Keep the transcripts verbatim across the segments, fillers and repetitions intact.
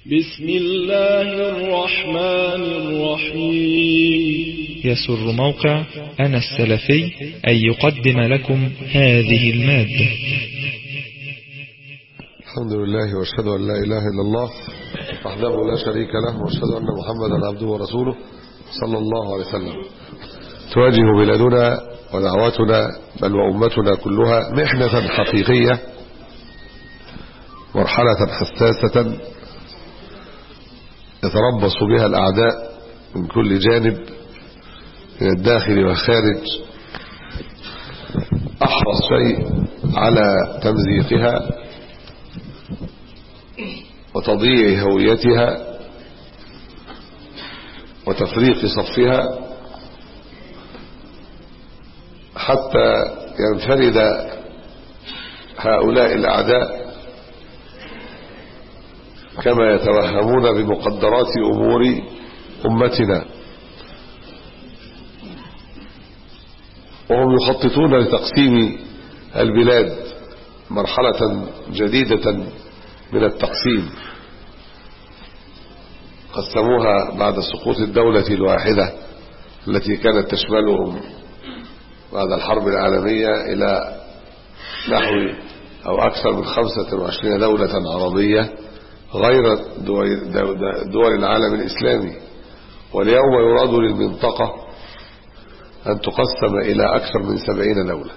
بسم الله الرحمن الرحيم. يسر موقع أنا السلفي أن يقدم لكم هذه المادة. الحمد لله واشهد أن لا إله إلا الله وحده لا شريك له واشهد أن محمدا عبده ورسوله صلى الله عليه وسلم. تواجه بلادنا ودعواتنا بل وأمتنا كلها محنة حقيقية، مرحلة حساسة يتربص بها الأعداء من كل جانب من الداخل والخارج، أحرص شيء على تمزيقها وتضييع هويتها وتفريق صفها حتى ينفرد هؤلاء الأعداء كما يتوهمون بمقدرات أمور أمتنا، وهم يخططون لتقسيم البلاد مرحلة جديدة من التقسيم. قسموها بعد سقوط الدولة الواحدة التي كانت تشملهم بعد الحرب العالمية إلى نحو أو أكثر من خمسة وعشرين دولة عربية غير دول العالم الإسلامي، واليوم يراد للمنطقة أن تقسم إلى أكثر من سبعين دولة.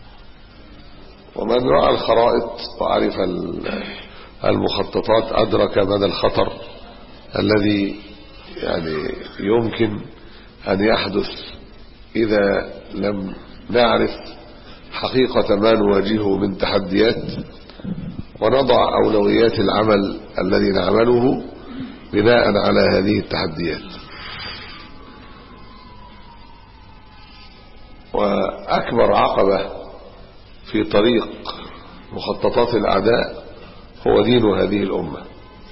ومن رأى الخرائط وعرف المخططات أدرك مدى الخطر الذي يعني يمكن أن يحدث إذا لم نعرف حقيقة ما نواجهه من تحديات ونضع أولويات العمل الذي نعمله بناء على هذه التحديات. وأكبر عقبة في طريق مخططات الأعداء هو دين هذه الأمة.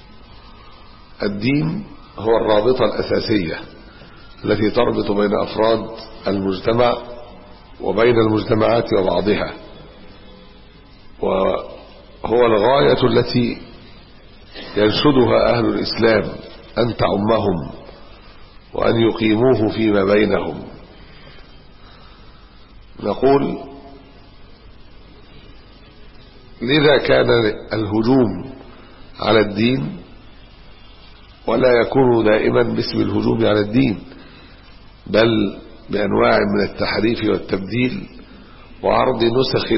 الدين هو الرابطة الأساسية التي تربط بين أفراد المجتمع وبين المجتمعات وبعضها، وهو الغاية التي ينشدها أهل الإسلام أن تعمهم وأن يقيموه فيما بينهم. نقول لذا كان الهجوم على الدين ولا يكون دائما باسم الهجوم على الدين، بل بأنواع من التحريف والتبديل وعرض نسخ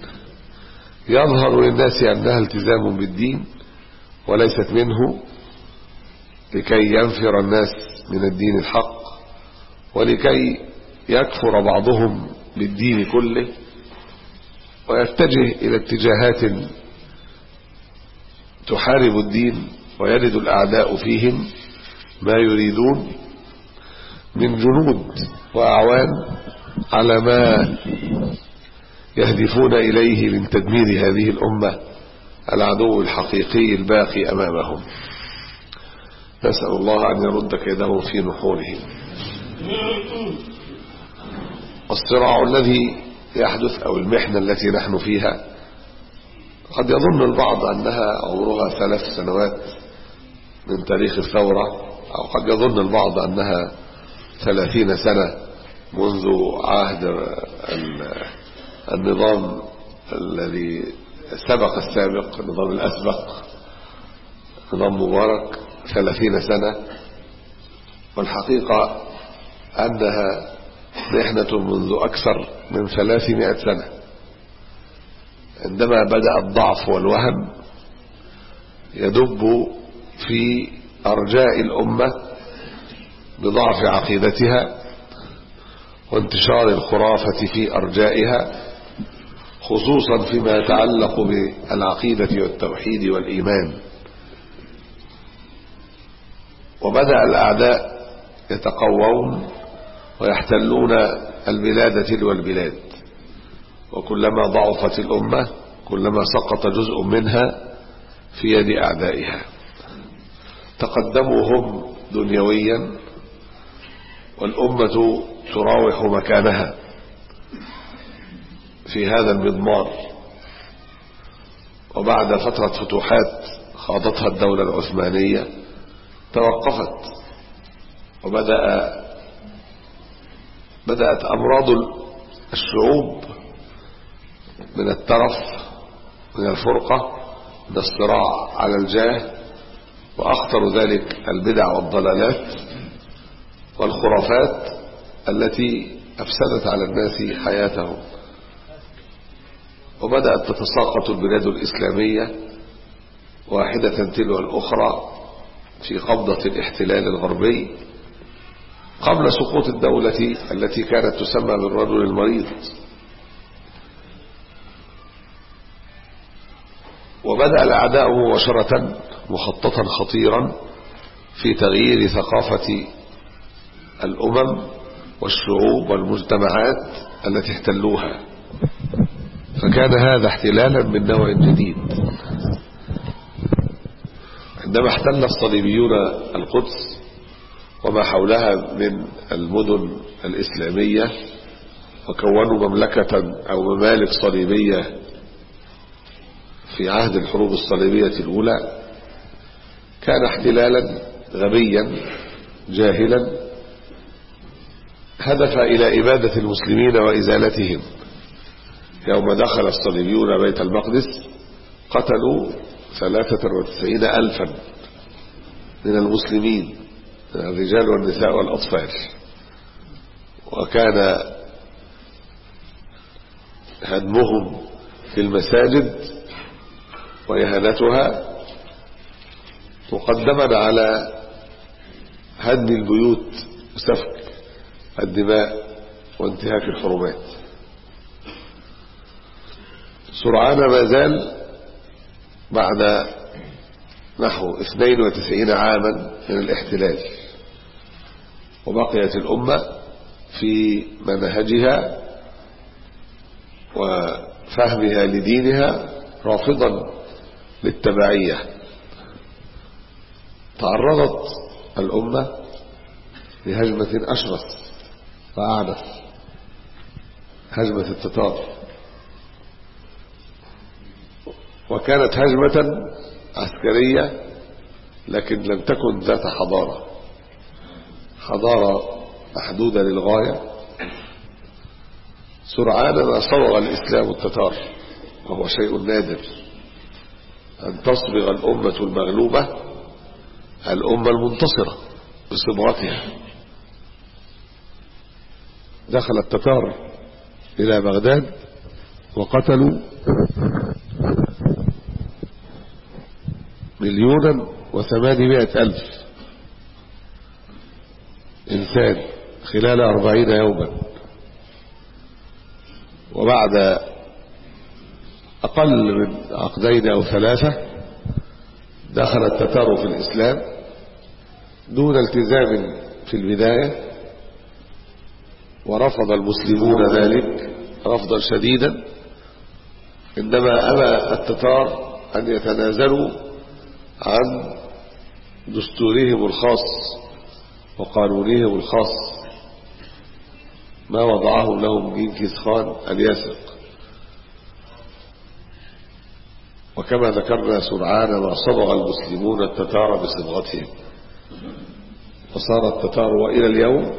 يظهر للناس أنها التزام بالدين وليست منه، لكي ينفر الناس من الدين الحق ولكي يكفر بعضهم بالدين كله ويتجه إلى اتجاهات تحارب الدين ويجد الأعداء فيهم ما يريدون من جنود وأعوان على ما يهدفون إليه من تدمير هذه الأمة العدو الحقيقي الباقي أمامهم. نسأل الله أن يرد كيدهم في نحورهم. الصراع الذي يحدث أو المحنة التي نحن فيها قد يظن البعض أنها عمرها ثلاث سنوات من تاريخ الثورة، أو قد يظن البعض أنها ثلاثين سنة منذ عهد النظام الذي سبق السابق، النظام الأسبق، نظام مبارك، ثلاثين سنة. والحقيقة أنها محنة منذ أكثر من ثلاثمائة سنة، عندما بدأ الضعف والوهن يدب في أرجاء الأمة بضعف عقيدتها وانتشار الخرافة في أرجائها، خصوصا فيما يتعلق بالعقيدة والتوحيد والإيمان. وبدأ الأعداء يتقوون ويحتلون البلاد تلو البلاد، وكلما ضعفت الأمة كلما سقط جزء منها في يد أعدائها. تقدموا هم دنيويا والأمة تراوح مكانها في هذا المضمار. وبعد فترة فتوحات خاضتها الدولة العثمانية توقفت، وبدأ بدأت أمراض الشعوب من الترف، من الفرقة، من الصراع على الجاه، وأخطر ذلك البدع والضلالات والخرافات التي أفسدت على الناس حياتهم. وبدأت تتساقط البلاد الإسلامية واحدة تلو الأخرى في قبضة الاحتلال الغربي قبل سقوط الدولة التي كانت تسمى بالرجل المريض. وبدأ الأعداء مباشرة مخططا خطيرا في تغيير ثقافة الأمم والشعوب والمجتمعات التي احتلوها، فكان هذا احتلالا من نوع جديد. عندما احتل الصليبيون القدس وما حولها من المدن الإسلامية وكونوا مملكة أو ممالك صليبية في عهد الحروب الصليبية الأولى، كان احتلالا غبيا جاهلا هدف إلى إبادة المسلمين وإزالتهم. يوم دخل الصليبيون بيت المقدس قتلوا ثلاثة وتسعين ألفا من المسلمين، الرجال والنساء والأطفال، وكان هدمهم في المساجد وإهانتها مقدما على هدم البيوت وسفك الدماء وانتهاك الحرمات. سرعان ما زال بعد نحو اثنين وتسعين عاما من الاحتلال، وبقيت الأمة في منهجها وفهمها لدينها رافضا للتبعية. تعرضت الأمة لهجمة أشرس وأعنف، هجمة التتار، وكانت هجمة عسكرية لكن لم تكن ذات حضارة، حضارة محدودة للغاية. سرعان ما صبغ الإسلام التتار، وهو شيء نادر أن تصبغ الأمة المغلوبة الأمة المنتصرة بصبغتها. دخل التتار إلى بغداد وقتلوا مليونا وثمانمائة ألف إنسان خلال أربعين يوما. وبعد أقل من عقدين أو ثلاثة دخل التتار في الإسلام دون التزام في البداية، ورفض المسلمون ذلك رفضا شديدا. عندما أبى التتار أن يتنازلوا عن دستورهم الخاص وقانونهم الخاص ما وضعه لهم جنكيز خان الياسق. وكما ذكرنا سرعان ما صبغ المسلمون التتار بصبغتهم، فصار التتار وإلى اليوم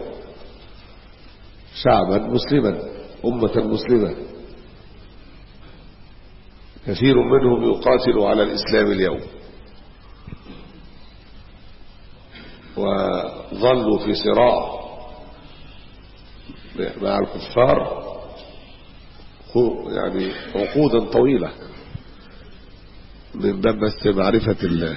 شعبا مسلما، أمة مسلمة، كثير منهم يقاتل على الإسلام اليوم، وظلوا في صراع مع الكفار يعني عقودا طويلة من باب بس معرفة الله،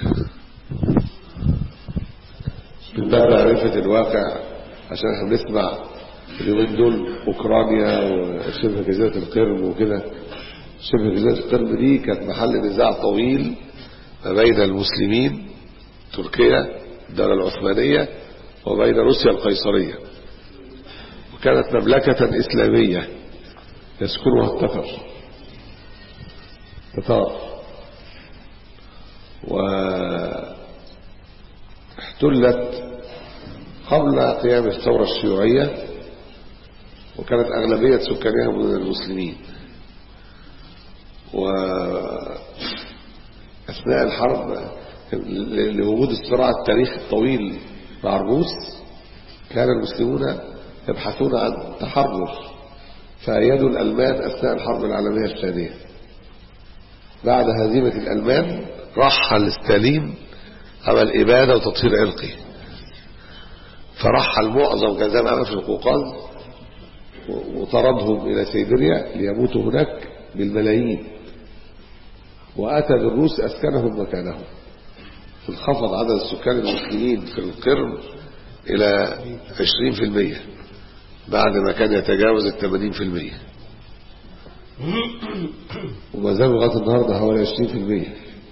من باب معرفة الواقع، عشان احنا بنسمع اليومين دول أوكرانيا وشبه جزيرة القرم وكده. شبه جزيرة القرم دي كانت محل نزاع طويل ما بين المسلمين تركيا الدولة العثمانية وبين روسيا القيصرية، وكانت مملكة إسلامية يسكنها التتر تتار، واحتلت قبل قيام الثورة الشيوعية، وكانت أغلبية سكانها من المسلمين، وأثناء أثناء الحرب لوجود الصراع التاريخي الطويل مع الروس كان المسلمون يبحثون عن تحرر، فأيدوا الألمان أثناء الحرب العالمية الثانية. بعد هزيمة الألمان رحل ستالين عمل إبادة وتطهير عرقي، فرحل معظم كان زي ما عمل في القوقاز وطردهم إلى سيبيريا ليموتوا هناك بالملايين، وأتى بالروس أسكنهم مكانهم، انخفض عدد السكان المسلمين في القرم إلى عشرين في المية بعد ما كان يتجاوز الثمانين في المية، وما زال لغاية النهاردة حوالي عشرين في المية.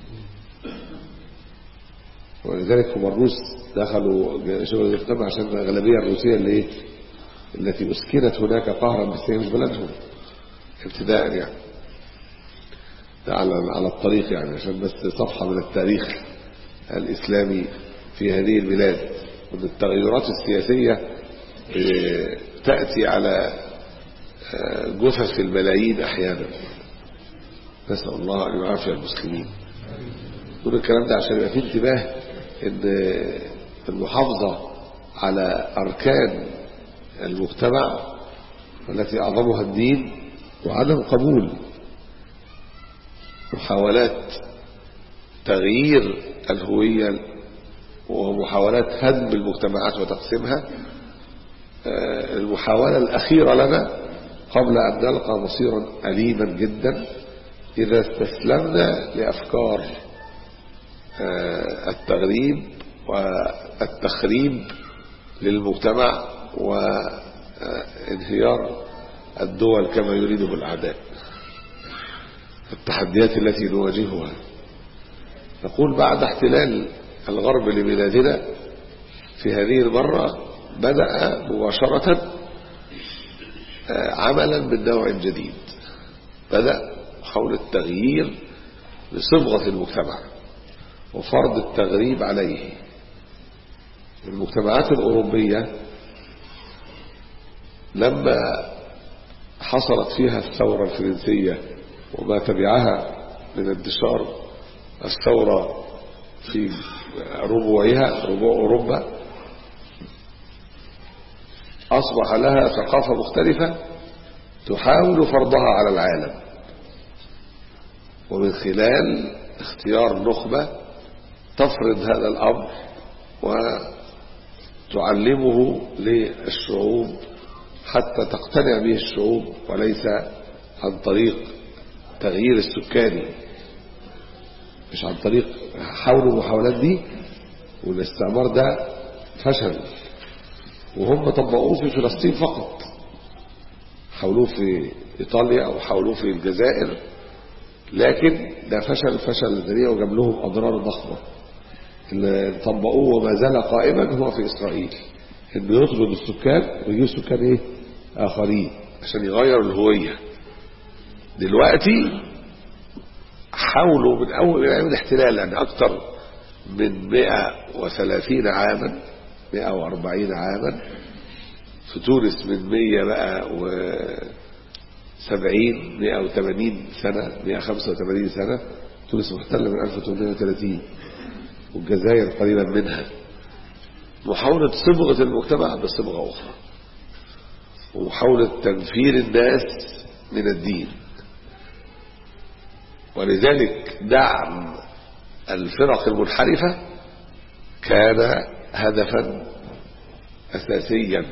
ولذلك هم الروس دخلوا شغل القمة عشان الأغلبية الروسية اللي إيه؟ التي أسكنت هناك قهرا بس هي مش بلدهم ابتداء يعني، ده على على الطريق يعني، عشان بس صفحة من التاريخ الإسلامي في هذه البلاد، وأن التغيرات السياسية تأتي على جثث الملايين أحيانا. نسأل الله أن يعافي المسلمين. كل الكلام ده عشان يبقى فيه انتباه ان المحافظة على أركان المجتمع التي أعظمها الدين، وعدم قبول محاولات تغيير الهوية ومحاولات هدم المجتمعات وتقسيمها المحاولة الأخيرة لنا قبل أن نلقى مصيرا أليما جدا إذا استسلمنا لأفكار التغريب والتخريب للمجتمع وانهيار الدول كما يريده الأعداء. التحديات التي نواجهها، نقول بعد احتلال الغرب لبلادنا في هذه المرة بدأ مباشرة عملا من نوع جديد، بدأ حول التغيير لصبغة المجتمع وفرض التغريب عليه. المجتمعات الأوروبية لما حصلت فيها الثورة الفرنسية وما تبعها من انتشار الثورة في ربوعها ربوع أوروبا، أصبح لها ثقافة مختلفة تحاول فرضها على العالم، ومن خلال اختيار نخبة تفرض هذا الأمر وتعلمه للشعوب حتى تقتنع به الشعوب، وليس عن طريق تغيير السكاني، مش عن طريق حاولوا المحاولات دي، والاستعمار ده فشل، وهم طبقوه في فلسطين فقط، حاولوه في إيطاليا أو حاولوه في الجزائر، لكن ده فشل فشل ذريع وجاب لهم أضرار ضخمة. اللي طبقوه وما زال قائما هو في إسرائيل، إنه يطرد السكان ويجيب سكان إيه آخرين عشان يغير الهوية. دلوقتي حاولوا من أول أيام الاحتلال، يعني أكثر من مئة وثلاثين عاما مئة وأربعين عاما، في تونس من مئة بقى وسبعين مئة وثمانين سنة مئة وخمسة وثمانين سنة. تونس محتلة من ألف وثمانمئة وثلاثين والجزائر قريبا منها. محاولة صبغة المجتمع بصبغة أخرى، ومحاولة تنفير الناس من الدين، ولذلك دعم الفرق المنحرفة كان هدفا أساسيا.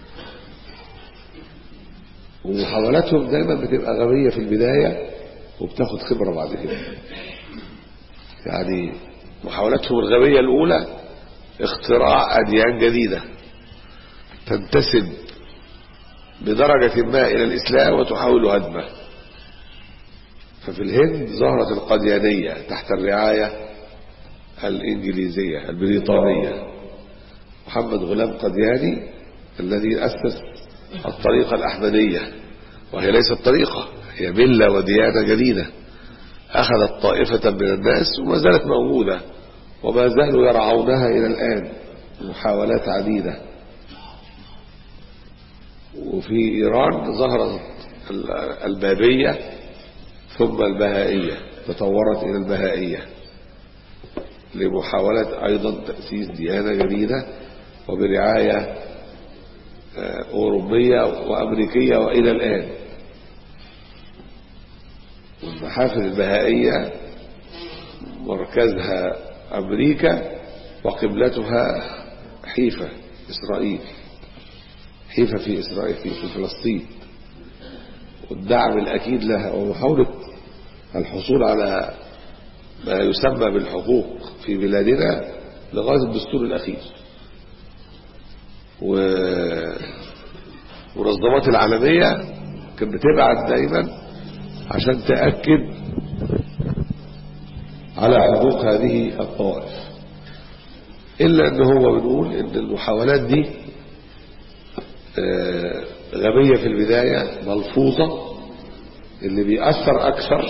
ومحاولاتهم دائما بتبقى غبية في البداية وبتاخد خبرة بعد كده. يعني محاولاتهم الغبية الأولى اختراع أديان جديدة تنتسب بدرجة ما إلى الإسلام وتحاول هدمه. ففي الهند ظهرت القديانية تحت الرعاية الإنجليزية البريطانية. محمد غلام قدياني الذي أسس الطريقة الأحمدية، وهي ليست طريقة، هي ملة وديانة جديدة أخذت طائفة من الناس وما زالت موجودة وما زالوا يرعونها إلى الآن، محاولات عديدة. وفي إيران ظهرت البابية ثم البهائية، تطورت إلى البهائية، لمحاولة أيضا تأسيس ديانة جديدة وبرعاية أوروبية وأمريكية وإلى الآن. والمحافل البهائية مركزها أمريكا وقبلتها حيفا إسرائيل، حيفا في إسرائيل في فلسطين، والدعم الأكيد لها ومحاولة الحصول على ما يسمى بالحقوق في بلادنا لغاية الدستور الأخير. والمنظمات العالمية كانت بتبعت دائما عشان تأكد على حقوق هذه الطوائف، إلا أنه هو بنقول أن المحاولات دي غبية في البداية ملفوظة. اللي بيأثر أكثر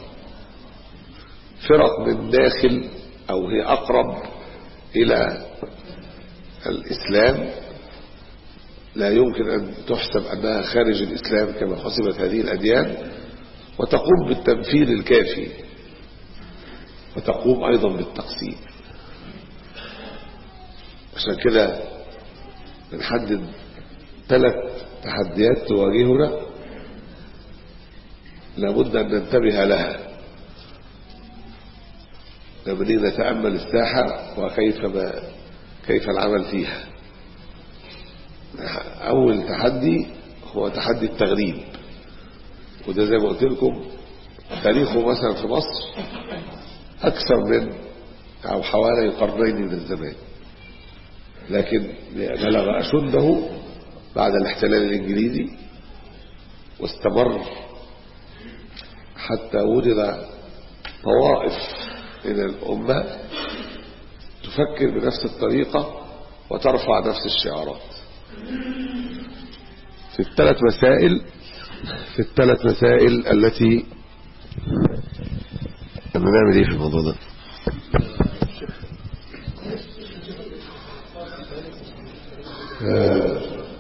فرق من داخل أو هي أقرب إلى الإسلام، لا يمكن أن تحسب أنها خارج الإسلام كما حسبت هذه الأديان، وتقوم بالتنفيذ الكافي وتقوم أيضا بالتقسيم. عشان كده بنحدد ثلاث تحديات تواجهنا لابد أن ننتبه لها لما نيجي نتأمل الساحة وكيف ما كيف العمل فيها. أول تحدي هو تحدي التغريب، وده زي ما قلت لكم تاريخه مثلا في مصر أكثر من أو حوالي قرنين من الزمان، لكن بلغ أشده بعد الاحتلال الإنجليزي واستمر حتى وجد طوائف من الأمة تفكر بنفس الطريقة وترفع نفس الشعارات في الثلاث مسائل في الثلاث مسائل التي نعمل ايه في الموضوع ده. آه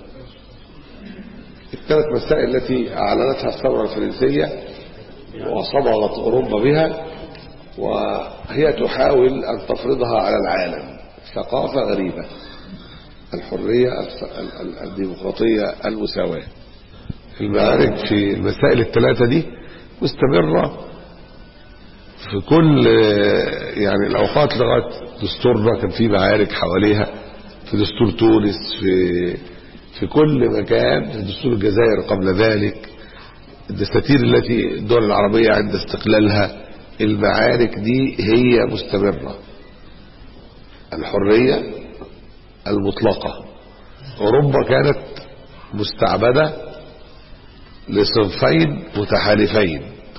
الثلاث مسائل التي أعلنتها الثورة الفرنسية وصبغت أوروبا بها، وهي تحاول أن تفرضها على العالم ثقافة غريبة: الحرية، الديمقراطية، المساواة. المعارك في المسائل الثلاثة دي مستمرة في كل يعني الأوقات لغاية دستورنا كان في معارك حواليها، في دستور تونس، في في كل مكان، في دستور الجزائر قبل ذلك، الدساتير التي الدول العربية عند استقلالها. المعارك دي هي مستمرة. الحرية المطلقة. أوروبا كانت مستعبدة لصنفين متحالفين: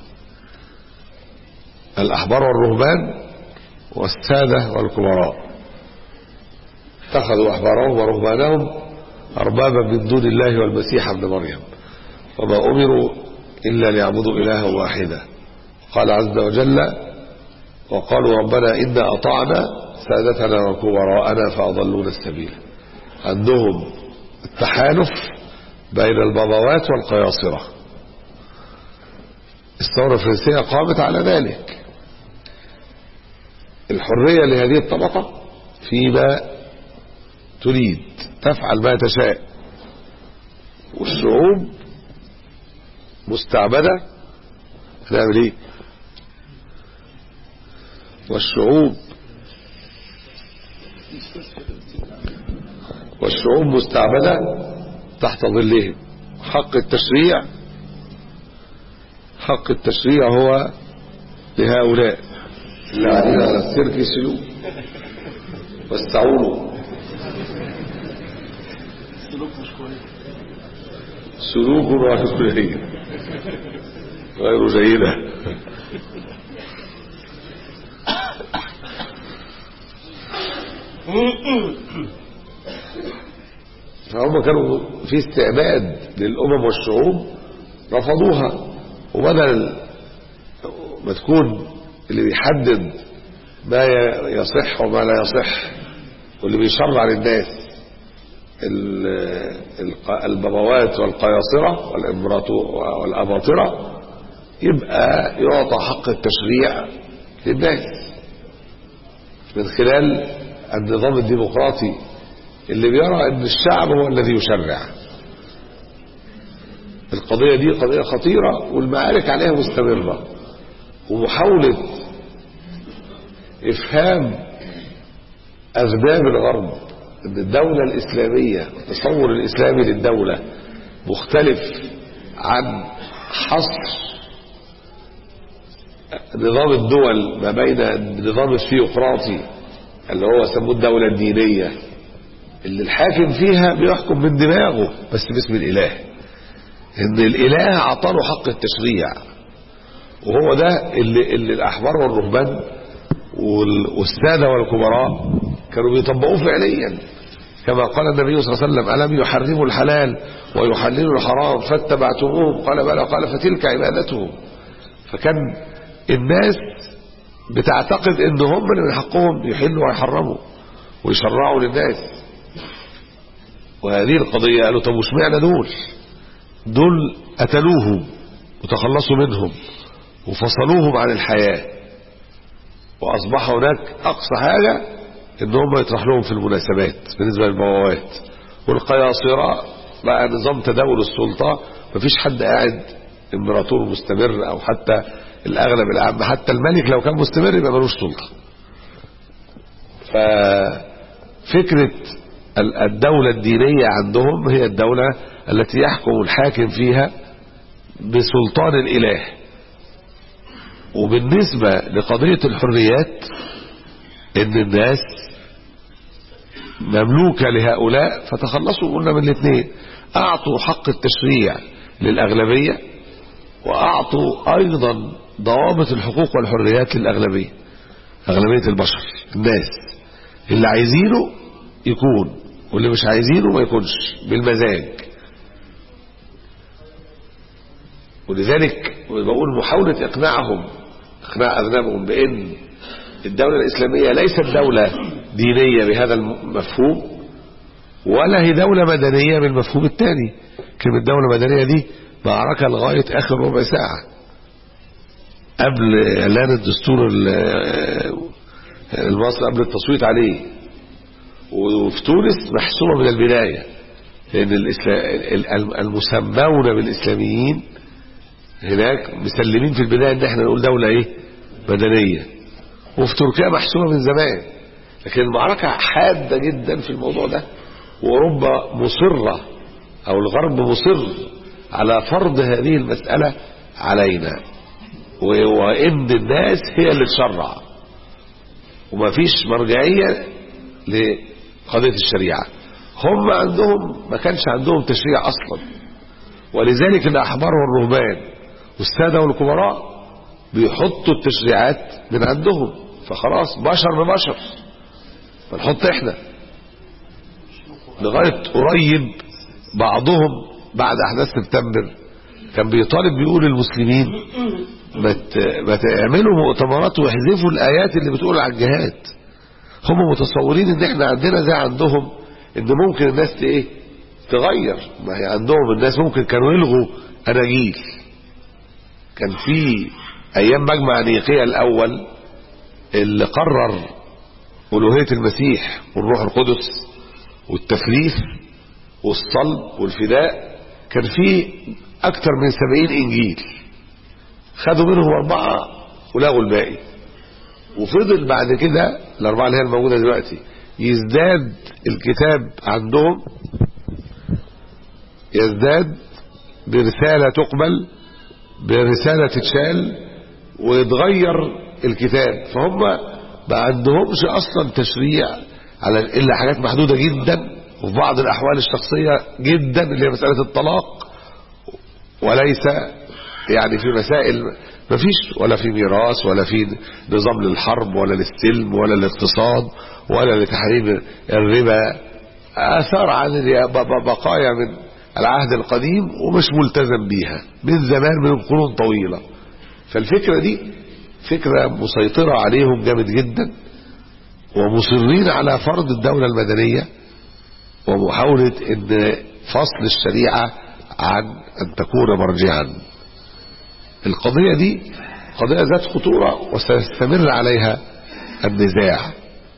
الأحبار والرهبان والسادة والكبراء. اتخذوا أحبارهم ورهبانهم أربابا من دون الله والمسيح ابن مريم وما أمروا إلا ليعبدوا إلها واحدا. قال عز وجل: وقالوا ربنا إنا أطعنا سادتنا وكبراءنا فأضلونا السبيل. عندهم التحالف بين البابوات والقياصرة. الثورة الفرنسية قامت على ذلك. الحرية لهذه الطبقة فيما تريد، تفعل ما تشاء، والشعوب مستعبدة. نعمل ايه؟ والشعوب والشعوب مستعبدة تحت ظلهم. حق التشريع حق التشريع هو لهؤلاء اللي قاعدين على السيرك يسلوه واستعولوا. سلوك وعقلية غير جيدة. فهم كانوا في استعباد للأمم والشعوب، رفضوها. وبدل ما تكون اللي بيحدد ما يصح وما لا يصح واللي بيشرع للناس البابوات والقياصرة والأباطرة، يبقى يعطى حق التشريع للناس. من خلال النظام الديمقراطي اللي بيرى ان الشعب هو الذي يشرع. القضية دي قضية خطيرة والمعارك عليها مستمرة، ومحاولة افهام اغنام الغرب ان الدولة الاسلامية التصور الاسلامي للدولة مختلف عن حصر نظام الدول ما بين النظام الثيوقراطي اللي هو سموه الدولة الدينية اللي الحاكم فيها بيحكم من دماغه بس باسم الإله، ان الإله عطاله حق التشريع، وهو ده اللي, اللي الأحبار والرهبان والسادة والكبراء كانوا بيطبقوه فعليا، كما قال النبي صلى الله عليه وسلم: ألم يحرموا الحلال ويحللوا الحرام فاتبعتموهم؟ قال بلى، قال فتلك عبادتهم. فكان الناس بتعتقد ان هم اللي من حقهم يحلوا ويحرموا ويشرعوا للناس. وهذه القضية قالوا: طب وش معنى دول دول قتلوهم وتخلصوا منهم وفصلوهم عن الحياة، واصبح هناك اقصى حاجة ان هم يطرح لهم في المناسبات بالنسبة للبوابات والقياصرة. بقى نظام تداول السلطة، مفيش حد قاعد امبراطور مستمر، او حتى الاغلب العام حتى الملك لو كان مستمر يبقى ملوش سلطة. ففكرة الدولة الدينية عندهم هي الدولة التي يحكم الحاكم فيها بسلطان الإله. وبالنسبة لقضية الحريات ان الناس مملوكة لهؤلاء، فتخلصوا قلنا من الاثنين: اعطوا حق التشريع للأغلبية، واعطوا ايضا ضوابط الحقوق والحريات للأغلبية، أغلبية البشر، الناس اللي عايزينه يكون واللي مش عايزينه ما يكونش بالمزاج. ولذلك بقول محاولة اقناعهم اقناع اذنابهم بان الدولة الاسلامية ليست دولة دينية بهذا المفهوم، ولا هي دولة مدنية بالمفهوم الثاني. كلمة دولة مدنية دي معركة لغاية اخر ربع ساعة قبل اعلان الدستور المصري، قبل التصويت عليه. وفي تونس محسومة من البداية، لان المسمون بالاسلاميين هناك مسلمين في البداية ان احنا نقول دولة ايه مدنية. وفي تركيا محسومة من زمان، لكن المعركة حادة جدا في الموضوع ده، واوروبا مصرة او الغرب مصر على فرض هذه المسألة علينا، وان الناس هي اللي تشرع، وما فيش مرجعية لقضية الشريعة. هم عندهم ما كانش عندهم تشريع اصلا، ولذلك الاحبار والرهبان والسادة والكبراء بيحطوا التشريعات من عندهم، فخلاص بشر ببشر فنحط احنا. لغاية قريب بعضهم بعد احداث سبتمبر كان بيطالب بيقول للمسلمين ما تعملوا مؤتمرات ويحذفوا الايات اللي بتقول على الجهاد. هم متصورين ان احنا عندنا زي عندهم ان ممكن الناس ايه تغير. ما هي عندهم الناس ممكن كانوا يلغوا اناجيل. كان في ايام مجمع نيقيا الاول اللي قرر الوهية المسيح والروح القدس والتثليث والصلب والفداء، كان في اكتر من سبعين انجيل، خدوا منهم اربعة ولغوا الباقي. وفضل بعد كده الاربعة اللي هي الموجودة دلوقتي يزداد الكتاب عندهم، يزداد برسالة تقبل، برسالة تتشال، ويتغير الكتاب. فهم ما عندهمش اصلا تشريع على الا حاجات محدودة جدا، وفي بعض الاحوال الشخصية جدا اللي هي مسألة الطلاق، وليس يعني في مسائل ما فيش، ولا في ميراث، ولا في نظام للحرب، ولا للسلم، ولا للاقتصاد، ولا لتحريم الربا. اثار عن بقايا من العهد القديم ومش ملتزم بيها من زمان، من قرون طويلة. فالفكرة دي فكرة مسيطرة عليهم جامد جدا، ومصرين على فرض الدولة المدنية ومحاولة ان فصل الشريعة عن ان تكون مرجعا. القضية دي قضية ذات خطورة وسيستمر عليها النزاع،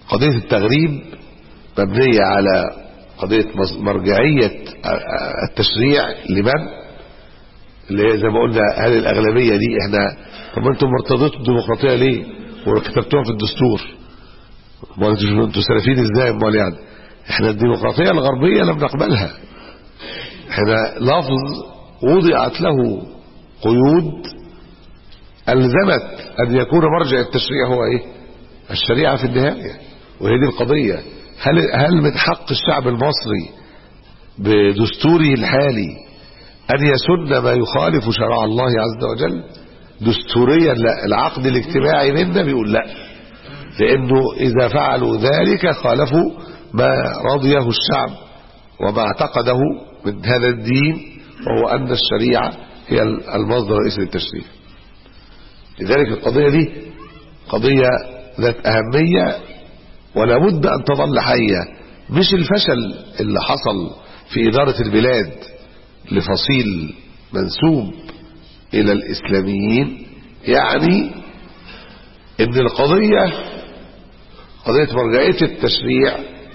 قضية التغريب مبنية على قضية مرجعية التشريع لمن، اللي هي زي ما قلنا هل الأغلبية دي احنا، طب انتم مرتضيتوا الديمقراطية ليه وكتبتوها في الدستور؟ انتوا سلفيين ازاي؟ امال يعني احنا الديمقراطية الغربية لم نقبلها، احنا لفظ وضعت له قيود ألزمت أن يكون مرجع التشريع هو ايه؟ الشريعة في النهاية. وهي دي القضية، هل هل من حق الشعب المصري بدستوره الحالي أن يسن ما يخالف شرع الله عز وجل دستوريا؟ لا، العقد الاجتماعي منا بيقول لا، لأنه إذا فعلوا ذلك خالفوا ما رضيه الشعب وما اعتقده من هذا الدين، وهو أن الشريعة هي المصدر الرئيسي للتشريع. لذلك القضية دي قضية ذات أهمية ولا بد أن تظل حية. مش الفشل اللي حصل في إدارة البلاد لفصيل منسوب إلى الإسلاميين يعني إن القضية قضية مرجعية التشريع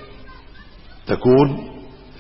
تكون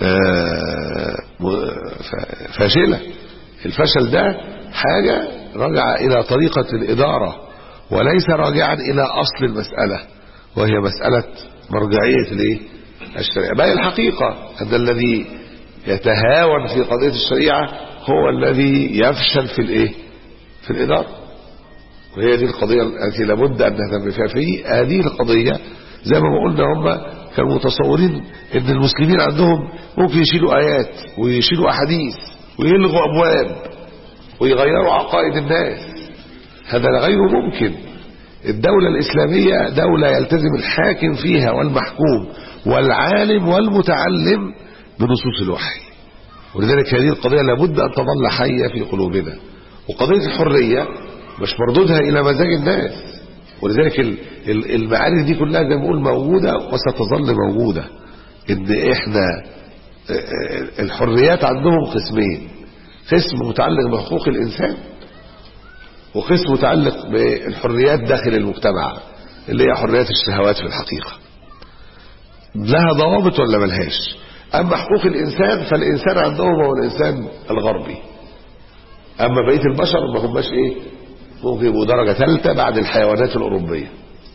فاشلة. الفشل ده حاجة رجع إلى طريقة الإدارة وليس راجعا إلى أصل المسألة، وهي مسألة مرجعية الايه؟ الشريعة. بل الحقيقة أن الذي يتهاون في قضية الشريعة هو الذي يفشل في الايه؟ في الإدارة. وهي دي القضية التي لابد أن نهتم فيها. في هذه القضية زي ما قلنا هم كانوا متصورين ان المسلمين عندهم ممكن يشيلوا آيات ويشيلوا أحاديث ويلغوا أبواب ويغيروا عقائد الناس. هذا غير ممكن. الدولة الإسلامية دولة يلتزم الحاكم فيها والمحكوم والعالم والمتعلم بنصوص الوحي. ولذلك هذه القضية لابد أن تظل حية في قلوبنا. وقضية الحرية مش مردودها إلى مزاج الناس، ولذلك المعاني دي كلها زي ما بقول موجودة وستظل موجودة. إن إحنا الحريات عندهم قسمين، قسم متعلق بحقوق الإنسان وقسم متعلق بالحريات داخل المجتمع اللي هي حريات الشهوات في الحقيقة. لها ضوابط ولا ملهاش؟ أما حقوق الإنسان فالإنسان عندهم هو الإنسان الغربي، أما بقية البشر ما هماش إيه؟ ممكن يبقوا درجة ثالثة بعد الحيوانات الأوروبية.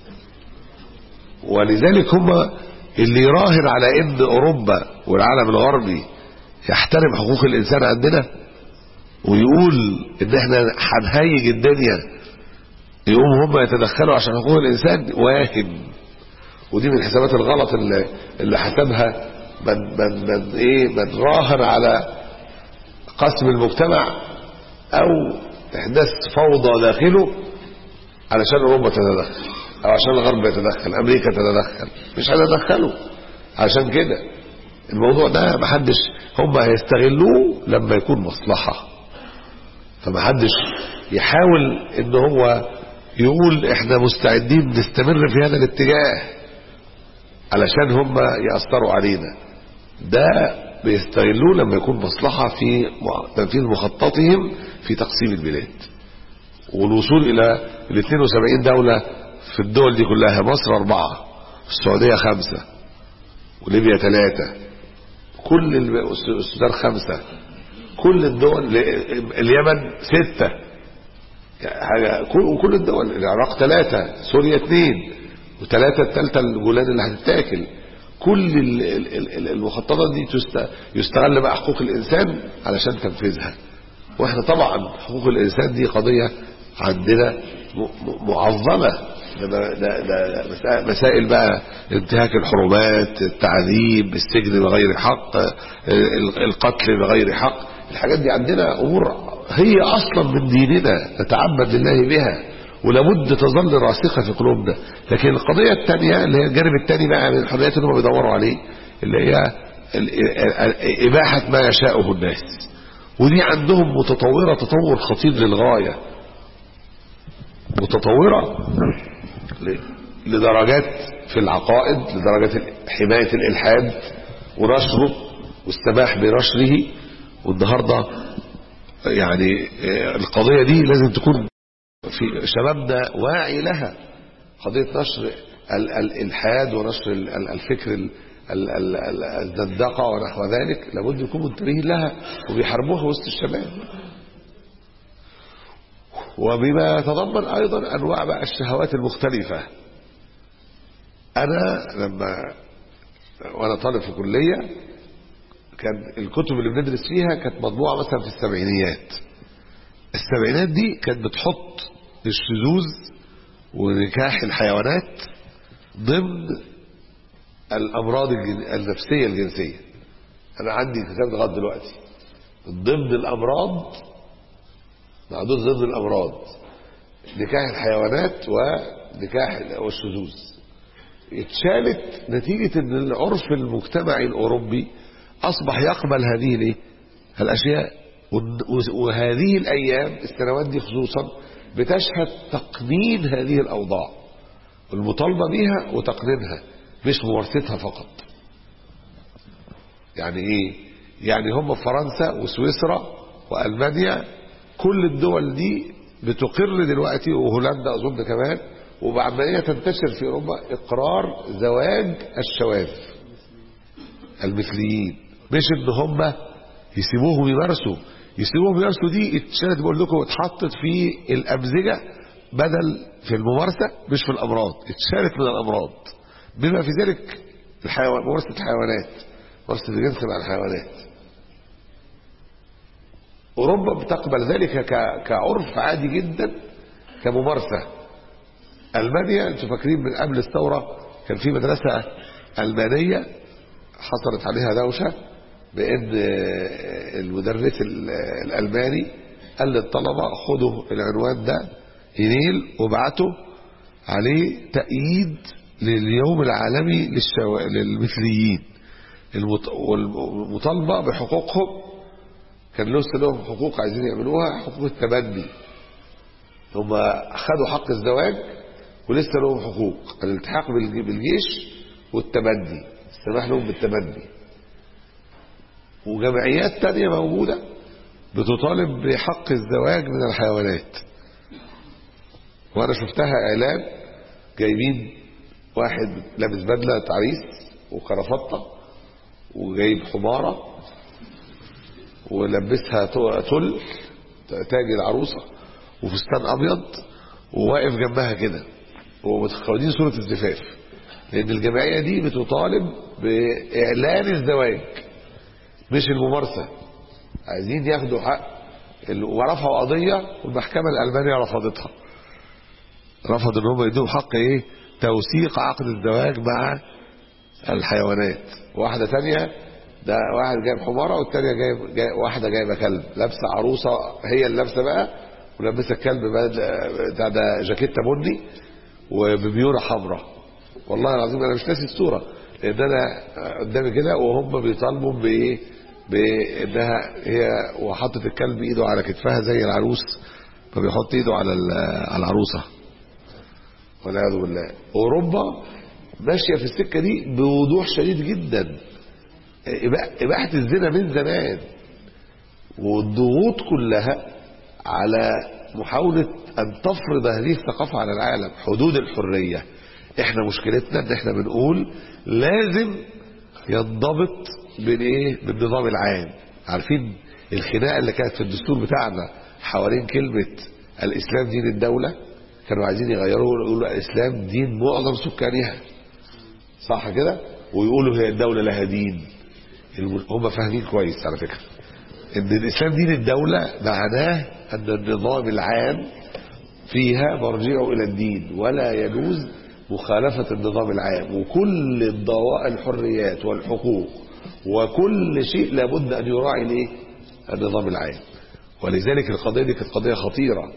ولذلك هم اللي يراهن على إن أوروبا والعالم الغربي يحترم حقوق الإنسان عندنا ويقول إن إحنا هنهيج الدنيا، يقوم هم يتدخلوا عشان حقوق الإنسان، واهن. ودي من الحسابات الغلط اللي, اللي حسبها من, من, من, إيه من راهن على قسم المجتمع أو إحداث فوضى داخله علشان أوروبا تتدخل أو عشان الغرب يتدخل، أمريكا تتدخل. مش هتدخلوا عشان كده. الموضوع ده محدش، هم هيستغلوه لما يكون مصلحة. فمحدش يحاول ان هو يقول احنا مستعدين نستمر في هذا الاتجاه علشان هم يأثروا علينا. ده بيستغلوه لما يكون مصلحة في تنفيذ مخططهم في تقسيم البلاد والوصول الى ال اثنين وسبعين دولة في الدول دي كلها. مصر أربعة، السعودية خمسة، وليبيا ثلاثة، كل السودان خمسة، كل الدول، اليمن ستة، حاجة وكل الدول، العراق ثلاثة، سوريا اثنين، وثلاثة الثالثة الجولان اللي هتتاكل. كل المخططات دي يستغل بقى حقوق الإنسان علشان تنفيذها. واحنا طبعا حقوق الإنسان دي قضية عندنا معظمة. ده ده ده مسائل بقى انتهاك الحرمات، التعذيب، السجن بغير حق، القتل بغير حق. الحاجات دي عندنا امور هي اصلا من ديننا نتعبد لله بها ولابد تظل راسخه في قلوبنا. لكن القضيه الثانيه اللي هي الجانب الثاني بقى من الحريات اللي هم بيدوروا عليه اللي هي اباحه ما يشاءه الناس، ودي عندهم متطوره تطور خطير للغايه، متطوره لدرجات في العقائد، لدرجة حماية الإلحاد ونشره والسماح بنشره. والنهاردة يعني القضية دي لازم تكون في شبابنا واعي لها، قضية نشر الإلحاد ونشر الفكر الزندقة ونحو ذلك لابد يكونوا منتبهين لها وبيحاربوها وسط الشباب. وبما يتضمن أيضا أنواع بقى الشهوات المختلفة. أنا لما وأنا طالب في كلية كان الكتب اللي بندرس فيها كانت مطبوعة مثلا في السبعينيات. السبعينات دي كانت بتحط الشذوذ ونكاح الحيوانات ضمن الأمراض النفسية الجنسية. أنا عندي كتاب لغاية دلوقتي ضمن الأمراض، معدود ضمن الأمراض نكاح الحيوانات ونكاح والشذوذ. اتشالت نتيجة ان العرف المجتمعي الأوروبي أصبح يقبل هذه الايه الأشياء. وهذه الأيام السنوات دي خصوصا بتشهد تقنين هذه الأوضاع، المطالبة بها وتقنينها مش ممارستها فقط. يعني ايه؟ يعني هم فرنسا وسويسرا وألمانيا كل الدول دي بتقر دلوقتي، وهولندا أظن كمان، وبعملية تنتشر في أوروبا إقرار زواج الشواذ المثليين، مش إن هم يسيبوهم يمارسوا يسيبوهم يمارسوا دي اتشالت بقول لكم اتحطت في الأمزجة بدل في الممارسة مش في الأمراض، اتشالت من الأمراض بما في ذلك الحيوان ممارسة الحيوانات، ممارسة الجنس مع الحيوانات. أوروبا بتقبل ذلك كعرف عادي جدا كممارسة. ألمانيا انتوا فاكرين من قبل الثورة كان في مدرسة ألمانية حصلت عليها دوشة بأن المدرس الألماني قال للطلبة خدوا العنوان ده إيميل وابعتوا عليه تأييد لليوم العالمي للشو... للمثليين والمطالبة بحقوقهم. كان لسه لهم حقوق عايزين يعملوها، حقوق التبني. هم أخذوا حق الزواج ولسه لهم حقوق الالتحاق بالجيش والتبني، السماح لهم بالتبني. وجمعيات تانية موجودة بتطالب بحق الزواج من الحيوانات. وأنا شفتها إعلان جايبين واحد لابس بدلة عريس وكرافطة وجايب حمارة ولبسها تل تاج العروسة وفستان أبيض وواقف جنبها كده ومتخوضين صورة الزفاف، لأن الجمعية دي بتطالب بإعلان الزواج مش الممارسة. عايزين ياخدوا حق، ورفعوا قضية والمحكمة الألمانية رفضتها، رفض ان هم يدوهم حق ايه توثيق عقد الزواج مع الحيوانات. واحدة تانية ده واحد جايب حمارة والتانية جايب, جايب واحدة جايبة كلب لابسة عروسة هي اللي لابسة بقى ولابسة الكلب بتاع ده جاكيتة بني وبميورة حمراء. والله العظيم انا مش ناسي الصورة لان انا قدامي كده وهم بيطالبوا بايه بانها هي وحطت الكلب ايده على كتفها زي العروس فبيحط ايده على على العروسة والعياذ بالله. اوروبا ماشيه في السكه دي بوضوح شديد جدا، اباحه الزنا من زمان، والضغوط كلها على محاوله ان تفرض هذه الثقافه على العالم. حدود الحريه، احنا مشكلتنا ان احنا بنقول لازم ينضبط بالايه بالنظام العام. عارفين الخناقه اللي كانت في الدستور بتاعنا حوالين كلمه الاسلام دين الدوله؟ كانوا عايزين يغيروا يقولوا الاسلام دين معظم سكانها، صح كده؟ ويقولوا هي الدوله لها دين. هم فاهمين كويس على فكره ان الاسلام دين الدوله معناه ان النظام العام فيها مرجعه الى الدين ولا يجوز مخالفه النظام العام، وكل الضوابط الحريات والحقوق وكل شيء لابد ان يراعي الايه النظام العام. ولذلك القضيه دي كانت قضيه خطيره،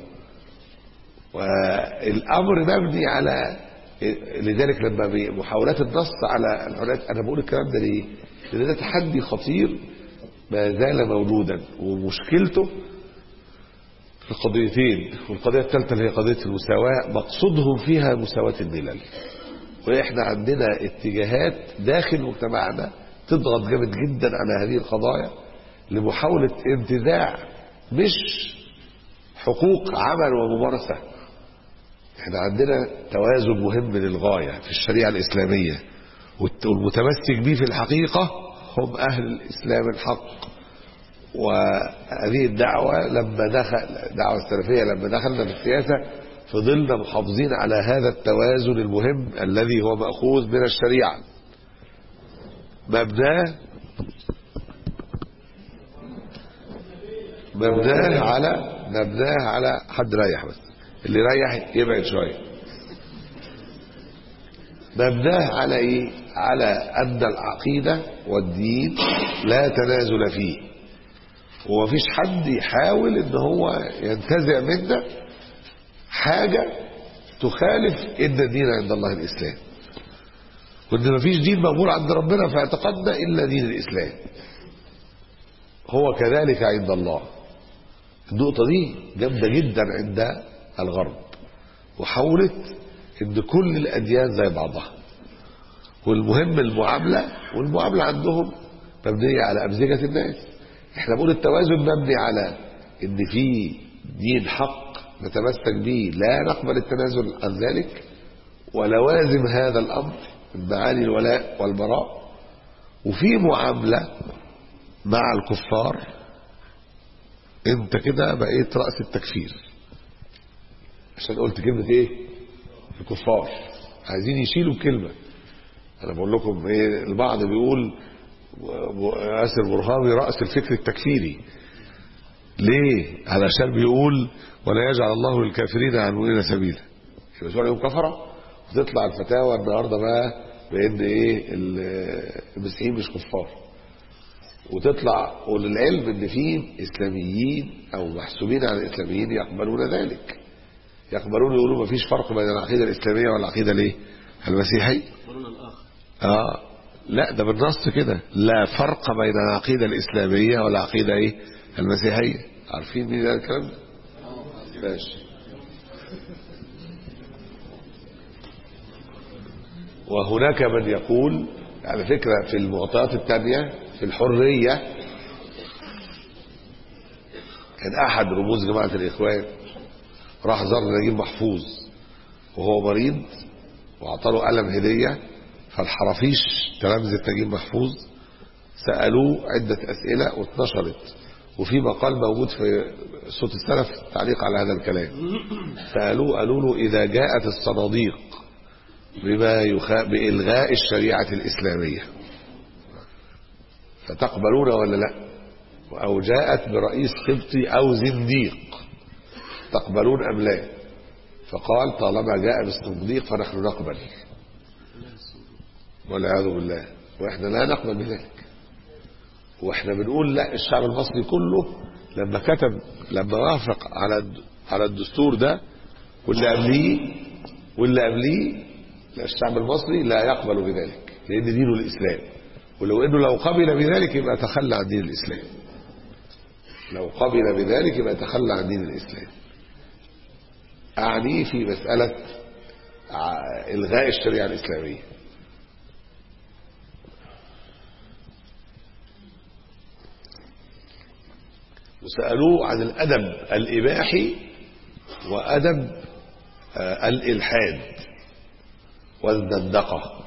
والامر مبني على لذلك لما محاولات النص على الحريات. انا بقول الكلام ده ليه؟ لان ده تحدي خطير ما زال موجودا، ومشكلته في القضيتين. والقضيه الثالثه اللي هي قضيه المساواه مقصودهم فيها مساواه الملل، واحنا عندنا اتجاهات داخل مجتمعنا تضغط جامد جدا على هذه القضايا لمحاوله انتزاع مش حقوق عمل وممارسه، احنا عندنا توازن مهم للغاية في الشريعة الإسلامية، والمتمسك به في الحقيقة هم أهل الإسلام الحق. وهذه الدعوة لما دخل دعوة السلفية لما دخلنا في السياسة فضلنا محافظين على هذا التوازن المهم الذي هو مأخوذ من الشريعة. مبناه مبناه على مبناه على حد ريح، بس اللي ريح يبعد شوية. مبناه على ايه؟ على ان العقيدة والدين لا تنازل فيه، ومفيش حد يحاول ان هو ينتزع منا حاجة تخالف ان الدين عند الله الاسلام، وان مفيش دين مقبول عند ربنا في اعتقادنا الا دين الاسلام. هو كذلك عند الله. النقطة دي جامدة جدا عند الغرب، وحاولت ان كل الاديان زي بعضها، والمهم المعاملة، والمعاملة عندهم مبنية على امزجة الناس. احنا بنقول التوازن مبني على ان في دين حق نتمسك به لا نقبل التنازل عن ذلك، ولوازم هذا الامر من معاني الولاء والبراء، وفي معاملة مع الكفار انت كده بقيت رأس التكفير، عشان قلت كلمة ايه؟ الكفار عايزين يشيلوا كلمة. انا بقول لكم ايه، البعض بيقول ياسر برهامي رأس الفكر التكفيري. ليه؟ علشان بيقول ولا يجعل الله للكافرين على المؤمنين سبيلا، يبقى سؤال يوم كفرة، وتطلع الفتاوى النهارده بقى بان ايه المسيحيين مش كفار، وتطلع وللعلم ان في اسلاميين او محسوبين على الاسلاميين يقبلون ذلك، يقبلون يقولوا ما فيش فرق بين العقيده الاسلاميه والعقيده الايه المسيحيه. اه لا، ده بالنص كده، لا فرق بين العقيده الاسلاميه والعقيده ايه المسيحيه. عارفين مين ده الكلام ده؟ ماشي. وهناك من يقول على فكره في المعطيات الثانيه في الحريه، كان احد رموز جماعه الاخوان راح زار نجيب محفوظ وهو مريض واعطاله قلم هديه، فالحرافيش تلامذة نجيب محفوظ سألوه عدة أسئلة واتنشرت، وفي مقال موجود في صوت السلف تعليق على هذا الكلام. سألوه قالوا له إذا جاءت الصناديق بما يخا... بإلغاء الشريعة الإسلامية فتقبلون ولا لا؟ أو جاءت برئيس قبطي أو زنديق تقبلون أم لا؟ فقال طالما جاء بالصنديق فنحن نقبل، والعياذ بالله، واحنا لا نقبل بذلك. واحنا بنقول لا، الشعب المصري كله لما كتب لما وافق على على الدستور ده واللي قبليه واللي قبليه الشعب المصري لا يقبل بذلك، لان دينه الاسلام، ولو انه لو قبل بذلك يبقى تخلى عن دين الاسلام، لو قبل بذلك يبقى تخلى عن دين الاسلام. اعني في مسألة الغاء الشريعة الاسلامية. وسألوه عن الأدب الإباحي وأدب آه الإلحاد والزندقة،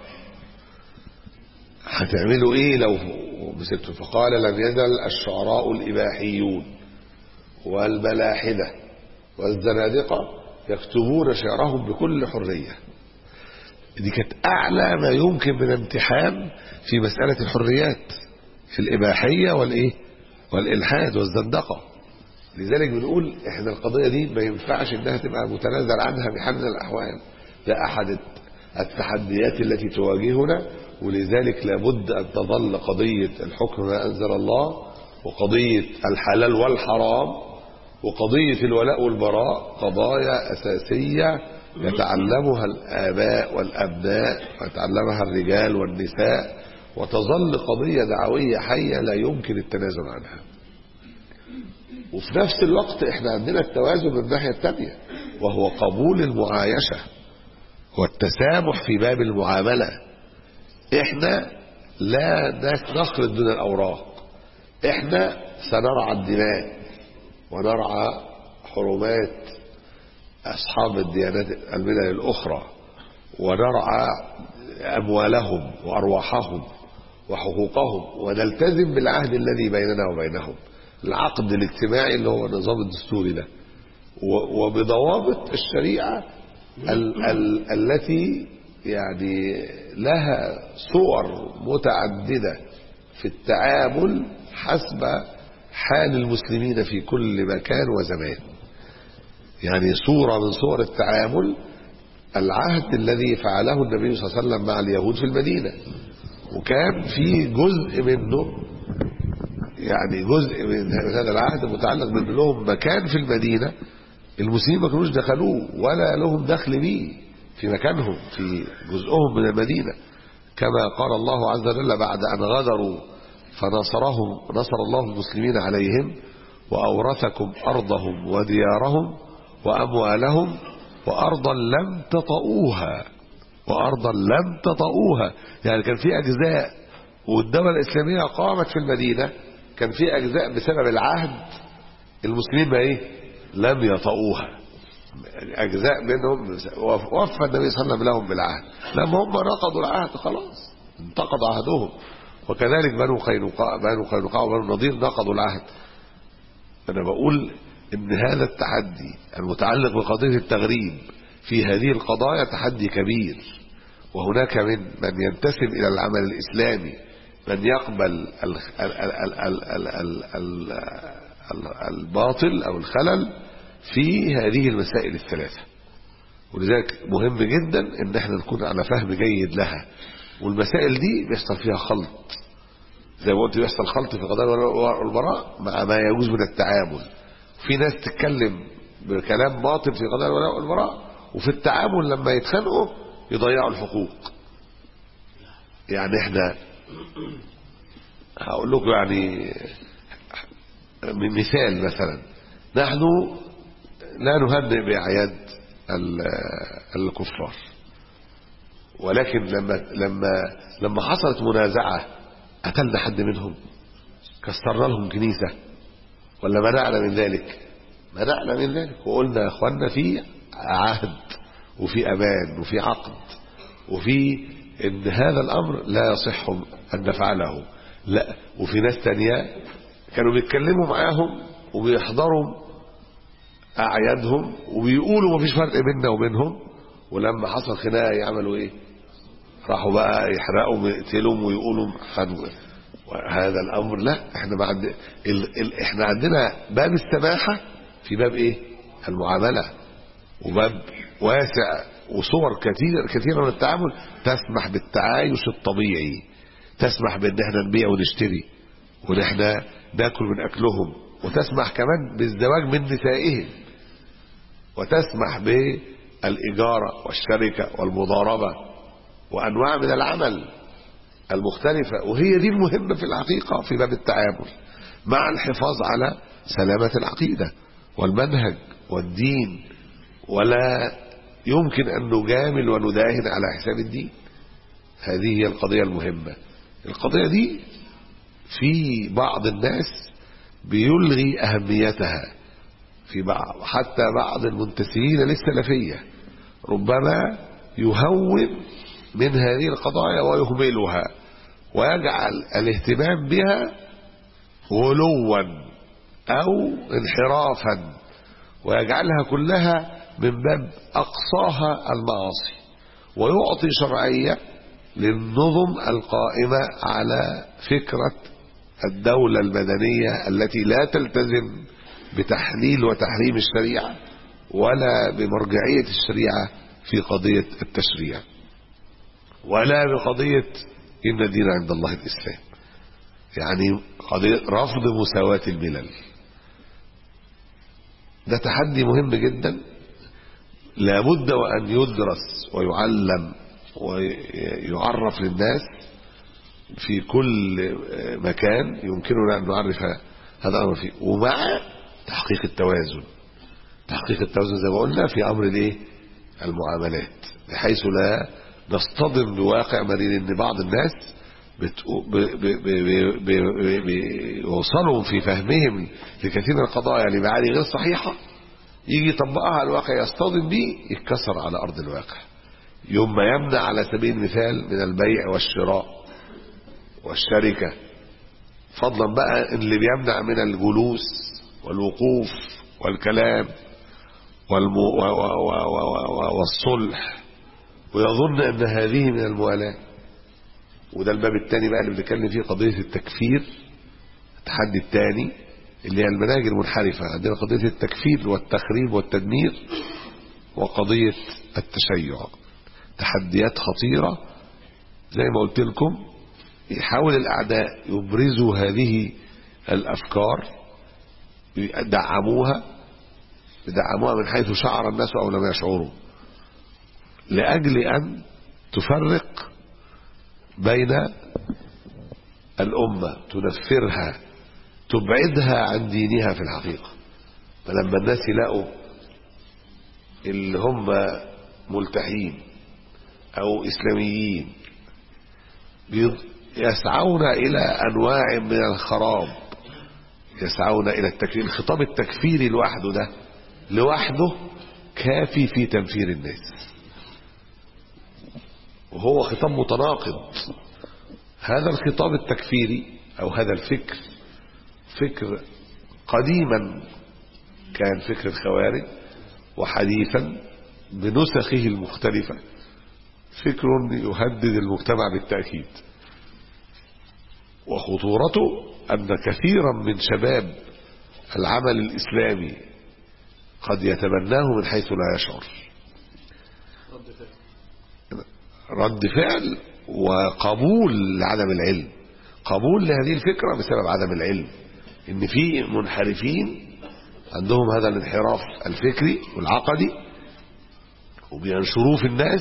هتعملوا إيه لو مسكتوا؟ فقال لم يزل الشعراء الإباحيون والملاحدة والزنادقة يكتبون شعرهم بكل حرية. دي كانت أعلى ما يمكن من امتحان في مسألة الحريات في الإباحية والإيه والإلحاد والزندقة. لذلك بنقول احنا القضية دي ما ينفعش انها تبقى متنازل عنها بحال من الأحوال، ده أحد التحديات التي تواجهنا. ولذلك لابد أن تظل قضية الحكم ما أنزل الله، وقضية الحلال والحرام، وقضية الولاء والبراء قضايا أساسية يتعلمها الآباء والأبناء ويتعلمها الرجال والنساء، وتظل قضية دعوية حية لا يمكن التنازل عنها. وفي نفس الوقت احنا عندنا التوازن من الناحية الثانية، وهو قبول المعايشة والتسامح في باب المعاملة. احنا لا نخلط دون الأوراق، احنا سنرعى الدماء ونرعى حرمات أصحاب الديانات الملل الأخرى ونرعى أموالهم وأرواحهم وحقوقهم ونلتزم بالعهد الذي بيننا وبينهم، العقد الاجتماعي اللي هو النظام الدستوري ده، وبضوابط الشريعة ال ال التي يعني لها صور متعددة في التعامل حسب حال المسلمين في كل مكان وزمان. يعني صورة من صور التعامل العهد الذي فعله النبي صلى الله عليه وسلم مع اليهود في المدينة، وكان في جزء منه يعني جزء من هذا العهد متعلق بأن لهم مكان في المدينة المسلمين ما كانوش دخلوه ولا لهم دخل به في مكانهم في جزءهم من المدينة، كما قال الله عز وجل بعد أن غدروا فنصرهم نصر الله المسلمين عليهم وأورثكم أرضهم وديارهم وأموالهم وأرضا لم تطئوها وأرضا لم تطئوها. يعني كان في أجزاء والدولة الإسلامية قامت في المدينة، كان في أجزاء بسبب العهد المسلمين ما إيه لم يطئوها، أجزاء منهم وفى النبي صلى الله عليه وسلم لهم بالعهد، لما هم نقضوا العهد خلاص انتقض عهدهم. وكذلك بنو قينقاع بنو قينقاع وبنو النضير نقضوا العهد. أنا بقول إن هذا التحدي المتعلق بقضية التغريب في هذه القضايا تحدي كبير، وهناك من من ينتسب إلى العمل الإسلامي من يقبل الباطل أو الخلل في هذه المسائل الثلاثة. ولذلك مهم جدا ان احنا نكون على فهم جيد لها، والمسائل دي بيحصل فيها خلط زي ما قلت، بيحصل خلط في قضايا الولاء والبراء مع ما يجوز من التعامل. في ناس تتكلم بكلام باطل في قضايا الولاء والبراء، وفي التعامل لما يتخانقوا يضيعوا الحقوق. يعني احنا هقول لكم يعني من مثال، مثلا نحن لا نهنئ بأعياد الكفار، ولكن لما لما لما حصلت منازعة قتلنا حد منهم، كسرنا لهم كنيسة، ولا منعنا من ذلك؟ منعنا من ذلك وقلنا يا اخوانا في عهد وفي امان وفي عقد وفي ان هذا الامر لا يصح ان نفعله. لا، وفي ناس تانية كانوا بيتكلموا معاهم وبيحضروا أعيادهم وبيقولوا مفيش فرق بيننا وبينهم، ولما حصل خناقة يعملوا ايه؟ راحوا بقى يحرقوا ويقتلوا ويقولوا خدوا. هذا الامر لا، احنا ما عند... ال... ال... احنا عندنا باب السماحة في باب ايه؟ المعاملة، وباب واسع وصور كثير كثيرة من التعامل تسمح بالتعايش الطبيعي، تسمح بان احنا نبيع ونشتري وان احنا ناكل من اكلهم، وتسمح كمان بالزواج من نسائهم، وتسمح بالإجارة والشركة والمضاربة وأنواع من العمل المختلفة. وهي دي المهمة في الحقيقة في باب التعامل، مع الحفاظ على سلامة العقيدة والمنهج والدين، ولا يمكن أن نجامل ونداهن على حساب الدين. هذه هي القضية المهمة. القضية دي في بعض الناس بيلغي أهميتها، في بعض حتى بعض المنتسبين للسلفية ربما يهون من هذه القضايا ويهملها ويجعل الاهتمام بها غلوا أو انحرافا، ويجعلها كلها من باب أقصاها المعاصي، ويعطي شرعية للنظم القائمة على فكرة الدولة المدنية التي لا تلتزم بتحليل وتحريم الشريعة ولا بمرجعية الشريعة في قضية التشريع، ولا بقضية إن الدين عند الله الإسلام، يعني قضية رفض مساواة الملل. ده تحدي مهم جدا، لابد وأن يدرس ويعلم ويعرف للناس في كل مكان يمكننا أن نعرف هذا الأمر فيه، ومع تحقيق التوازن. تحقيق التوازن زي ما قلنا في أمر الايه؟ المعاملات، بحيث لا نصطدم بواقع مرير ان بعض الناس بيوصلوا في فهمهم لكثير من القضايا لمعاني غير صحيحة، يجي يطبقها على الواقع يصطدم بيه يتكسر على أرض الواقع. يوم ما يمنع على سبيل المثال من البيع والشراء والشركة، فضلا بقى اللي بيمنع من الجلوس والوقوف والكلام والمو والصلح، ويظن أن هذه من الموالاة. وده الباب الثاني بقى اللي بنتكلم فيه، قضية التكفير. التحدي الثاني اللي هي المناهج المنحرفة، عندنا قضية التكفير والتخريب والتدمير، وقضية التشيع. تحديات خطيرة زي ما قلت لكم. يحاول الأعداء يبرزوا هذه الأفكار، يدعموها يدعموها من حيث شعر الناس أو لم يشعروا، لأجل أن تفرق بين الأمة، تنفرها، تبعدها عن دينها في الحقيقة. فلما الناس يلاقوا اللي هم ملتحين أو إسلاميين يسعون إلى أنواع من الخراب، يسعون إلى التكفير، الخطاب التكفيري لوحده ده لوحده كافي في تنفير الناس، وهو خطاب متناقض. هذا الخطاب التكفيري أو هذا الفكر فكر قديما كان فكر الخوارج، وحديثا بنسخه المختلفة فكر يهدد المجتمع بالتأكيد. وخطورته أن كثيرا من شباب العمل الإسلامي قد يتبناه من حيث لا يشعر، رد فعل وقبول لعدم العلم، قبول لهذه الفكرة بسبب عدم العلم. إن في منحرفين عندهم هذا الانحراف الفكري والعقدي وبينشروه في الناس،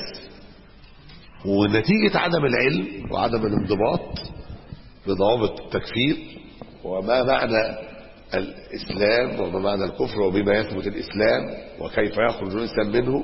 ونتيجة عدم العلم وعدم الانضباط بضوابط التكفير وما معنى الإسلام وما معنى الكفر وبما يثبت الإسلام وكيف يخرج الإنسان منه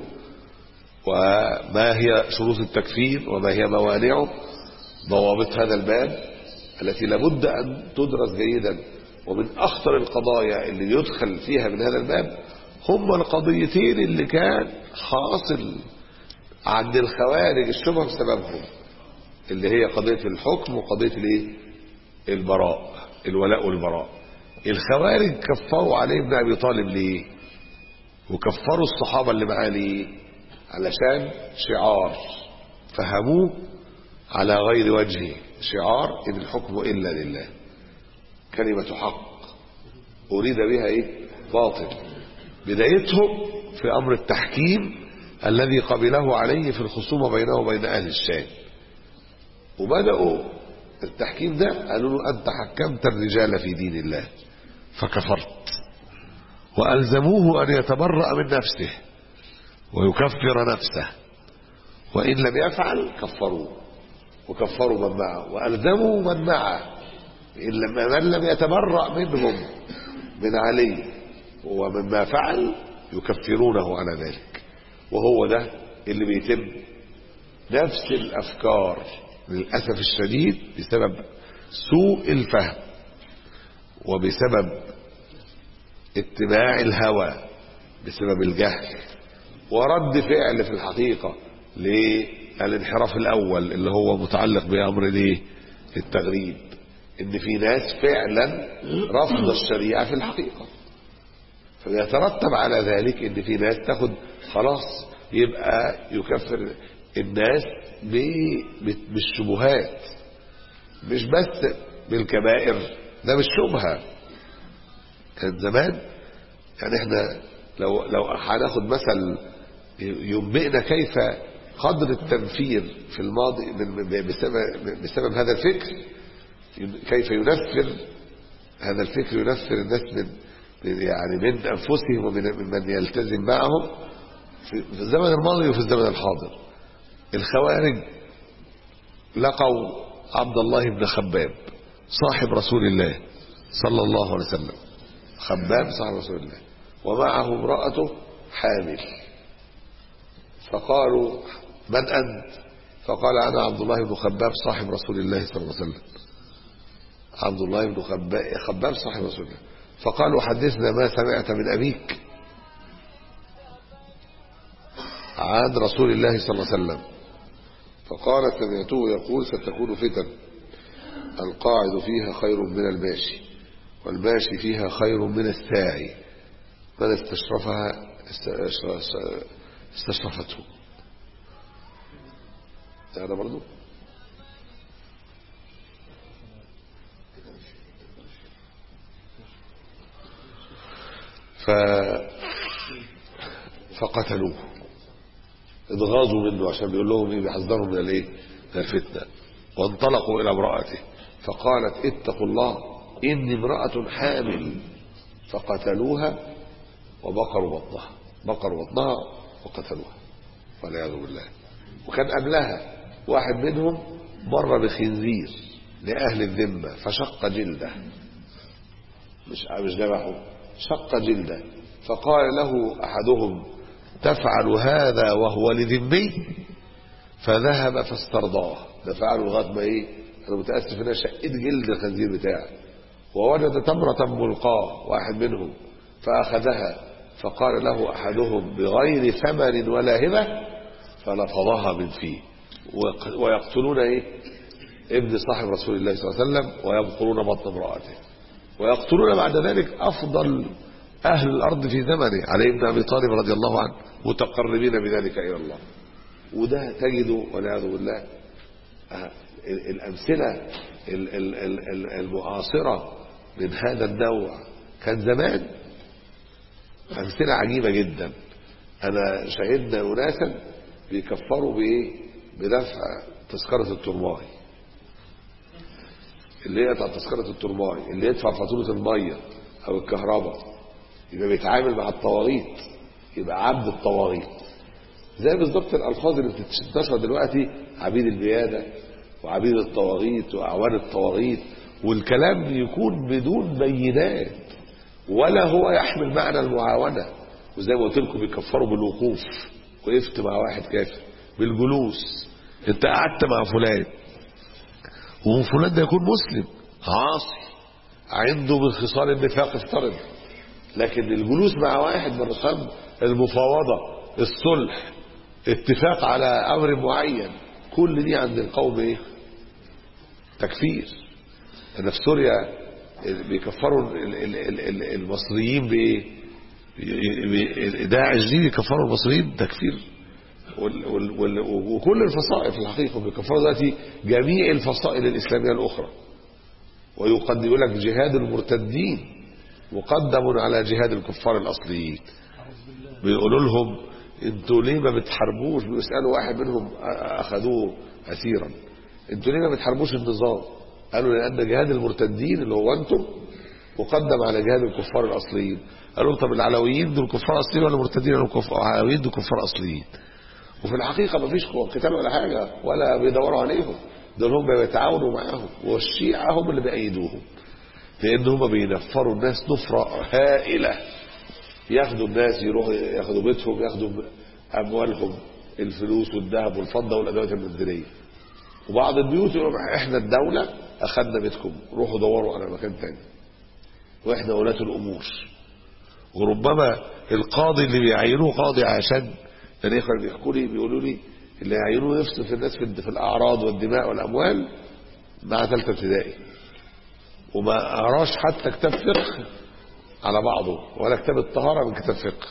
وما هي شروط التكفير وما هي موانعه، ضوابط هذا الباب التي لابد أن تدرس جيدا. ومن أخطر القضايا اللي يدخل فيها من هذا الباب هم القضيتين اللي كان حاصل عند الخوارج الشبه بسببهم، اللي هي قضية الحكم وقضية الايه البراء، الولاء والبراء. الخوارج كفروا علي بن أبي طالب ليه؟ وكفروا الصحابة اللي معاه ليه؟ علشان شعار فهموه على غير وجهه، شعار إن الحكم إلا لله، كلمة حق أريد بها إيه؟ باطل. بدايتهم في أمر التحكيم الذي قبله عليه في الخصومة بينه وبين أهل الشام، وبدأوا التحكيم ده قالوا له أنت حكمت الرجال في دين الله فكفرت، وألزموه أن يتبرأ من نفسه ويكفر نفسه، وإن لم يفعل كفروه وكفروا من معه، وألزموا من معه إن من لم يتبرأ منهم من علي ومما فعل يكفرونه على ذلك. وهو ده اللي بيتم، نفس الأفكار للأسف الشديد بسبب سوء الفهم وبسبب اتباع الهوى بسبب الجهل ورد فعل في الحقيقة للانحراف الأول اللي هو متعلق بأمر ليه التغريب، إن في ناس فعلا رفض الشريعة في الحقيقة، فيترتب على ذلك إن في ناس تاخد خلاص يبقى يكفر الناس بالشبهات مش بس بالكبائر، ده بالشبهة. كان زمان يعني احنا لو لو هناخد مثل ينبئنا كيف قدر التنفير في الماضي بسبب بسبب هذا الفكر، كيف ينفر هذا الفكر ينفر الناس من يعني من انفسهم ومن من يلتزم معهم في الزمن الماضي وفي الزمن الحاضر. الخوارج لقوا عبد الله بن خباب صاحب رسول الله صلى الله عليه وسلم، خباب صاحب رسول الله ومعه امرأته حامل، فقالوا من أنت؟ فقال أنا عبد الله بن خباب صاحب رسول الله صلى الله عليه وسلم، عبد الله بن خباب خباب صاحب رسول الله. فقالوا حدثنا ما سمعت من أبيك، عن رسول الله صلى الله عليه وسلم فقالت سمعته يقول ستكون فتن القاعد فيها خير من الماشي والماشي فيها خير من الساعي من استشرفها استشرفته. هذا برضو ف... فقتلوه اتغاظوا منه عشان بيقول لهم ايه بيحذرهم من الايه من الفتنه. وانطلقوا الى امراته فقالت اتقوا الله اني امراه حامل فقتلوها وبقروا بطنها بقروا بطنها وقتلوها والعياذ بالله. وكان قبلها واحد منهم مر بخنزير لاهل الذمه فشق جلده مش مش ذبحه شق جلده فقال له احدهم تفعل هذا وهو لذمي فذهب فاسترضاه دفعله لغايه ما ايه انا متاسف ان انا شقيت جلد الخنزير بتاعي ووجد تمره ملقاه واحد منهم فاخذها فقال له احدهم بغير ثمن ولا هبه فلفظها من فيه. ويقتلون ايه ابن صاحب رسول الله صلى الله عليه وسلم ويبقرون بطن امراته ويقتلون بعد ذلك افضل اهل الارض في زمنه علي بن ابي طالب رضي الله عنه متقربين بذلك الى الله. وده تجده والعياذ بالله الامثله المعاصره من هذا النوع كان زمان امثله عجيبه جدا. انا شاهدنا اناسا بيكفروا بايه بدفع تذكره الترماي اللي هي بتاع تذكره الترماي اللي يدفع فاتوره الميه او الكهرباء يبقى بيتعامل مع الطواغيت يبقى عبد الطواغيت. زي بالظبط الالفاظ اللي بتنتشر دلوقتي عبيد البياده وعبيد الطواغيت واعوان الطواغيت والكلام يكون بدون بينات ولا هو يحمل معنى المعاونه. وزي ما قلت لكم بيكفروا بالوقوف وقفت مع واحد كافر بالجلوس انت قعدت مع فلان وفلان ده يكون مسلم عاصي عنده من خصال النفاق افترض لكن الجلوس مع واحد من رسام المفاوضه الصلح اتفاق على امر معين كل دي عند القوم ايه تكفير. انا في سوريا بيكفروا المصريين بايه داعش دي بيكفروا المصريين تكفير وكل الفصائل في الحقيقه بيكفروا دلوقتي جميع الفصائل الاسلاميه الاخرى ويقدم يقول لك جهاد المرتدين مقدم على جهاد الكفار الاصليين. بيقولوا لهم انتوا ليه ما بتحاربوش بيسالوا واحد منهم اخذوه اسيرا انتوا ليه ما بتحاربوش النظام قالوا لان جهاد المرتدين اللي هو انتم مقدم على جهاد الكفار الاصليين. قالوا طب العلويين دول كفار اصليين ولا مرتدين ولا العلويين دول كفار اصليين. وفي الحقيقه ما فيش قتال ولا حاجه ولا بيدوروا عليهم دول هم بيتعاونوا معاهم والشيعه هم اللي بيأيدوهم لان هم بينفروا الناس نفره هائله ياخدوا الناس يروحوا ياخدوا بيتهم ياخدوا اموالهم الفلوس والذهب والفضه والادوات المنزليه وبعض البيوت يقولوا احنا الدوله اخذنا بيتكم روحوا دوروا على مكان تاني واحنا ولاة الامور. وربما القاضي اللي بيعينوه قاضي عشان الاخوه اللي بيحكوا لي بيقولوا لي اللي يعينوه يفصل في الناس في الاعراض والدماء والاموال مع ثالثه ابتدائي وما قراش حتى كتاب فقه على بعضه ولا كتاب الطهاره من كتاب فقه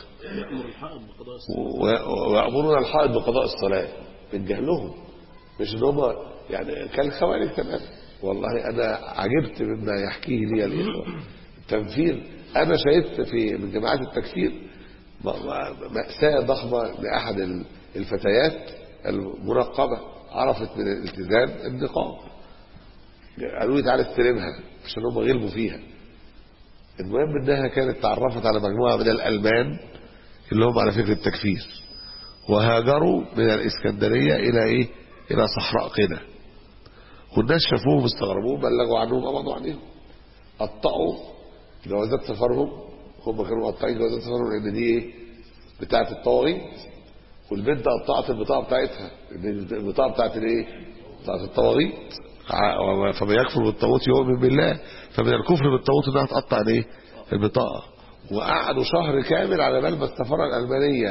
ويأمرون الحائض بقضاء الصلاه من جهلهم مش ان هم يعني كالخوارج تمام. والله انا عجبت مما يحكيه لي الاخوه التنفير. انا شهدت في من جماعات التكفير مأساة ضخمه لاحد الفتيات المنقبه عرفت من الالتزام النقاب قالوا لي تعالى استلمها عشان هم غلبوا فيها. المهم انها كانت تعرفت على مجموعه من الالمان اللي هم على فكره التكفير وهاجروا من الاسكندريه الى ايه الى صحراء قنا والناس شافوهم استغربوهم بلغوا عنهم قبضوا عليهم قطعوا جوازات سفرهم. هم كانوا مقطعين جوازات سفرهم لان دي ايه بتاعه الطواغيت والبنت قطعت البطاقه بتاعتها البطاقه بتاعت الايه بتاعت الطواغيت فما يكفر بالطاغوت يؤمن بالله فمن الكفر بالطاغوت انها تقطع الايه البطاقه. وقعدوا شهر كامل على بال ما السفاره الالمانيه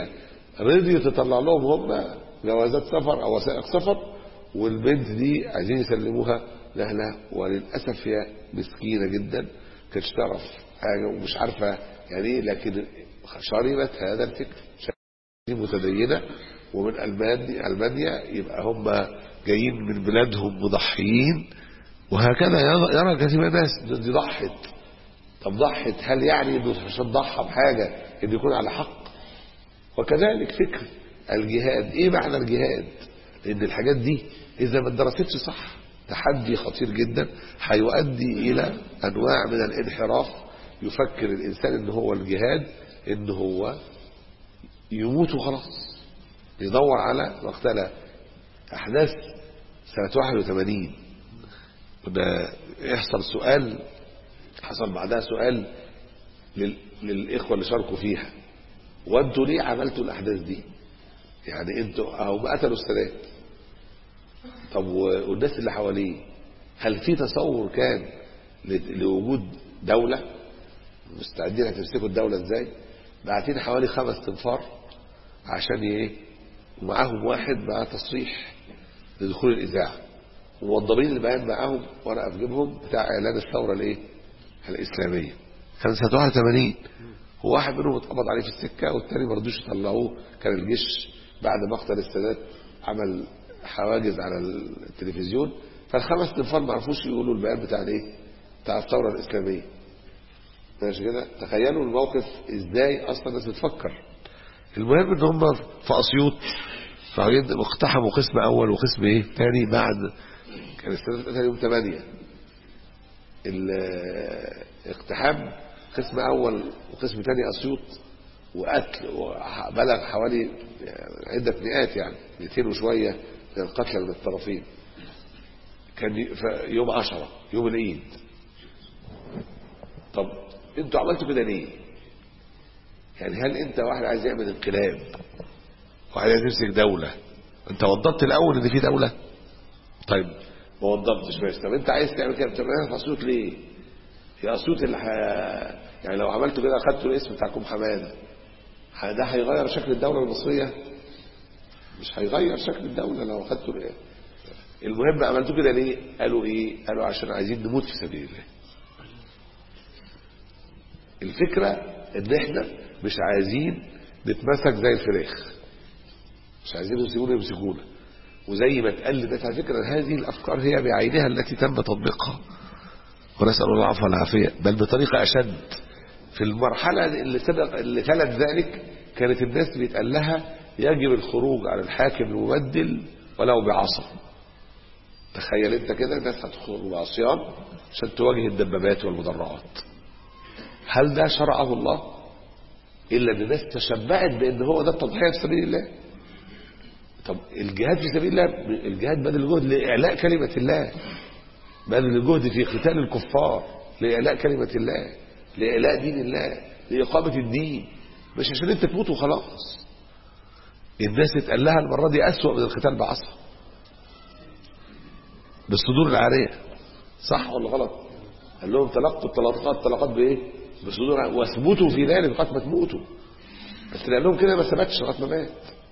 رضي تطلع لهم هم جوازات سفر او وثائق سفر، والبنت دي عايزين يسلموها لاهلها، وللاسف هي مسكينه جدا كانتش تعرف حاجه ومش عارفه يعني ايه، لكن شربت هذا الفكر. متدينه ومن المانيا المانيا يبقى هم جايين من بلادهم مضحيين، وهكذا يرى كثير من الناس دي ضحت. طب ضحت هل يعني انه عشان ضحى بحاجه انه يكون على حق؟ وكذلك فكر الجهاد. ايه معنى الجهاد؟ لان الحاجات دي اذا ما اتدرستش صح تحدي خطير جدا هيؤدي الى انواع من الانحراف. يفكر الانسان ان هو الجهاد ان هو يموت وخلاص، يدور على مقتله. احداث سنه واحد وثمانين كنا يحصل سؤال، حصل بعدها سؤال للاخوه اللي شاركوا فيها، وانتوا ليه عملتوا الاحداث دي؟ يعني انتوا اهو قتلوا السادات، طب والناس اللي حواليه هل في تصور كان لوجود دوله؟ مستعدين هتمسكوا الدوله ازاي؟ باعتين حوالي خمس تنفار عشان ايه؟ ومعاهم واحد معاه تصريح لدخول الاذاعه، وموظفين اللي بقى معاهم ورقه في جيبهم بتاع اعلان الثوره الايه؟ الاسلاميه. كان سنه واحد وثمانين، وواحد منهم اتقبض عليه في السكه والثاني ما رضوش يطلعوه. كان الجيش بعد مقتل السادات عمل حواجز على التلفزيون، فالخمس تنفار ما عرفوش يقولوا البيان بتاع الايه؟ بتاع الثوره الاسلاميه. ماشي كده؟ تخيلوا الموقف ازاي اصلا الناس بتفكر. المهم ان هم في اسيوط اقتحموا قسم اول وقسم ايه ثاني بعد كان السادات قتل يوم ثمانية. الاقتحام قسم اول وقسم ثاني اسيوط، وقتل وبلغ حوالي عده مئات، يعني مئتين وشويه من القتلى من الطرفين. كان يوم عشرة يوم العيد. طب انتوا عملتوا كده ليه؟ يعني هل انت واحد عايز يعمل انقلاب واحد عايز يمسك دوله، انت وضبت الاول ان في دوله؟ طيب ما وضبتش ماشي، طب انت عايز تعمل كده بتعملها في اسيوط ليه؟ في اسيوط اللي ح... يعني لو عملتوا كده اخدتوا الاسم بتاعكم حماده، ده هيغير شكل الدوله المصريه؟ مش هيغير شكل الدوله لو اخدتوا الايه. المهم عملتوا كده ليه؟ قالوا ايه؟ قالوا عشان عايزين نموت في سبيل الله. الفكره ان احنا مش عايزين نتمسك زي الفراخ، مش عايزين يمسكونا يمسكونا. وزي ما اتقال للناس على فكره هذه الافكار هي بعينها التي تم تطبيقها، ونسال الله العفو والعافيه، بل بطريقه اشد. في المرحله اللي سبق اللي تلت ذلك كانت الناس بيتقال لها يجب الخروج على الحاكم المبدل ولو بعصا. تخيل انت كده الناس هتخرج بعصيان عشان تواجه الدبابات والمدرعات. هل ده شرعه الله؟ الا ان الناس تشبعت بان هو ده التضحيه في سبيل الله. طب الجهاد في سبيل الله، الجهاد بذل الجهد لاعلاء كلمه الله، بذل الجهد في قتال الكفار لاعلاء كلمه الله، لاعلاء دين الله، لاقامه الدين، مش عشان انت تموت وخلاص. الناس اتقال لها المره دي اسوأ من القتال بعصا، بالصدور العاريه. صح ولا غلط؟ قال لهم تلقوا الطلقات طلقات بايه؟ بصدور، واثبتوا في ذلك لغايه ما تموتوا. بس قال لهم كده ما ثبتش لغايه ما مات.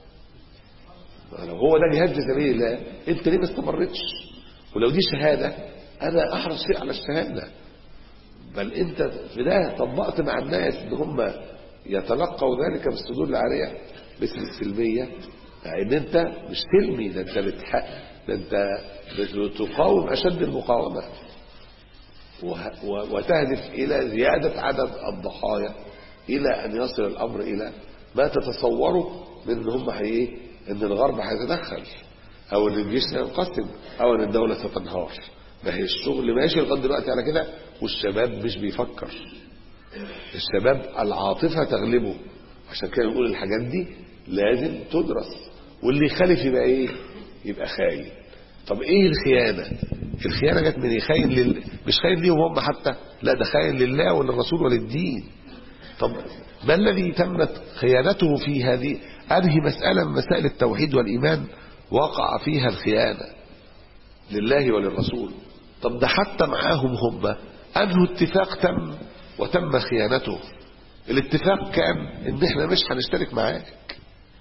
لو هو ده جهاد في سبيل الله انت ليه ما استمرتش؟ ولو دي شهاده انا احرص فيه على الشهاده. بل انت في ده طبقت مع الناس ان هم يتلقوا ذلك بالصدور العاريه باسم السلميه، ان انت مش سلمي، ده انت بتحق، ده انت بتقاوم اشد المقاومه، وتهدف الى زياده عدد الضحايا الى ان يصل الامر الى ما تتصوره من ان هم ايه؟ ان الغرب هيتدخل، او ان الجيش سينقسم، او ان الدوله ستنهار. ما هي الشغل ماشي لغايه دلوقتي على كده، والشباب مش بيفكر. الشباب العاطفه تغلبه، عشان كده نقول الحاجات دي لازم تدرس، واللي يخالف يبقى ايه؟ يبقى خاين. طب ايه الخيانه؟ الخيانه جت من خاين لل... مش خاين ليهم هم حتى، لا ده خاين لله وللرسول وللدين. طب ما الذي تمت خيانته في هذه؟ انهي مساله من مسائل التوحيد والايمان وقع فيها الخيانه لله وللرسول؟ طب ده حتى معاهم هم انه اتفاق تم وتم خيانته. الاتفاق كان ان احنا مش هنشترك معاك،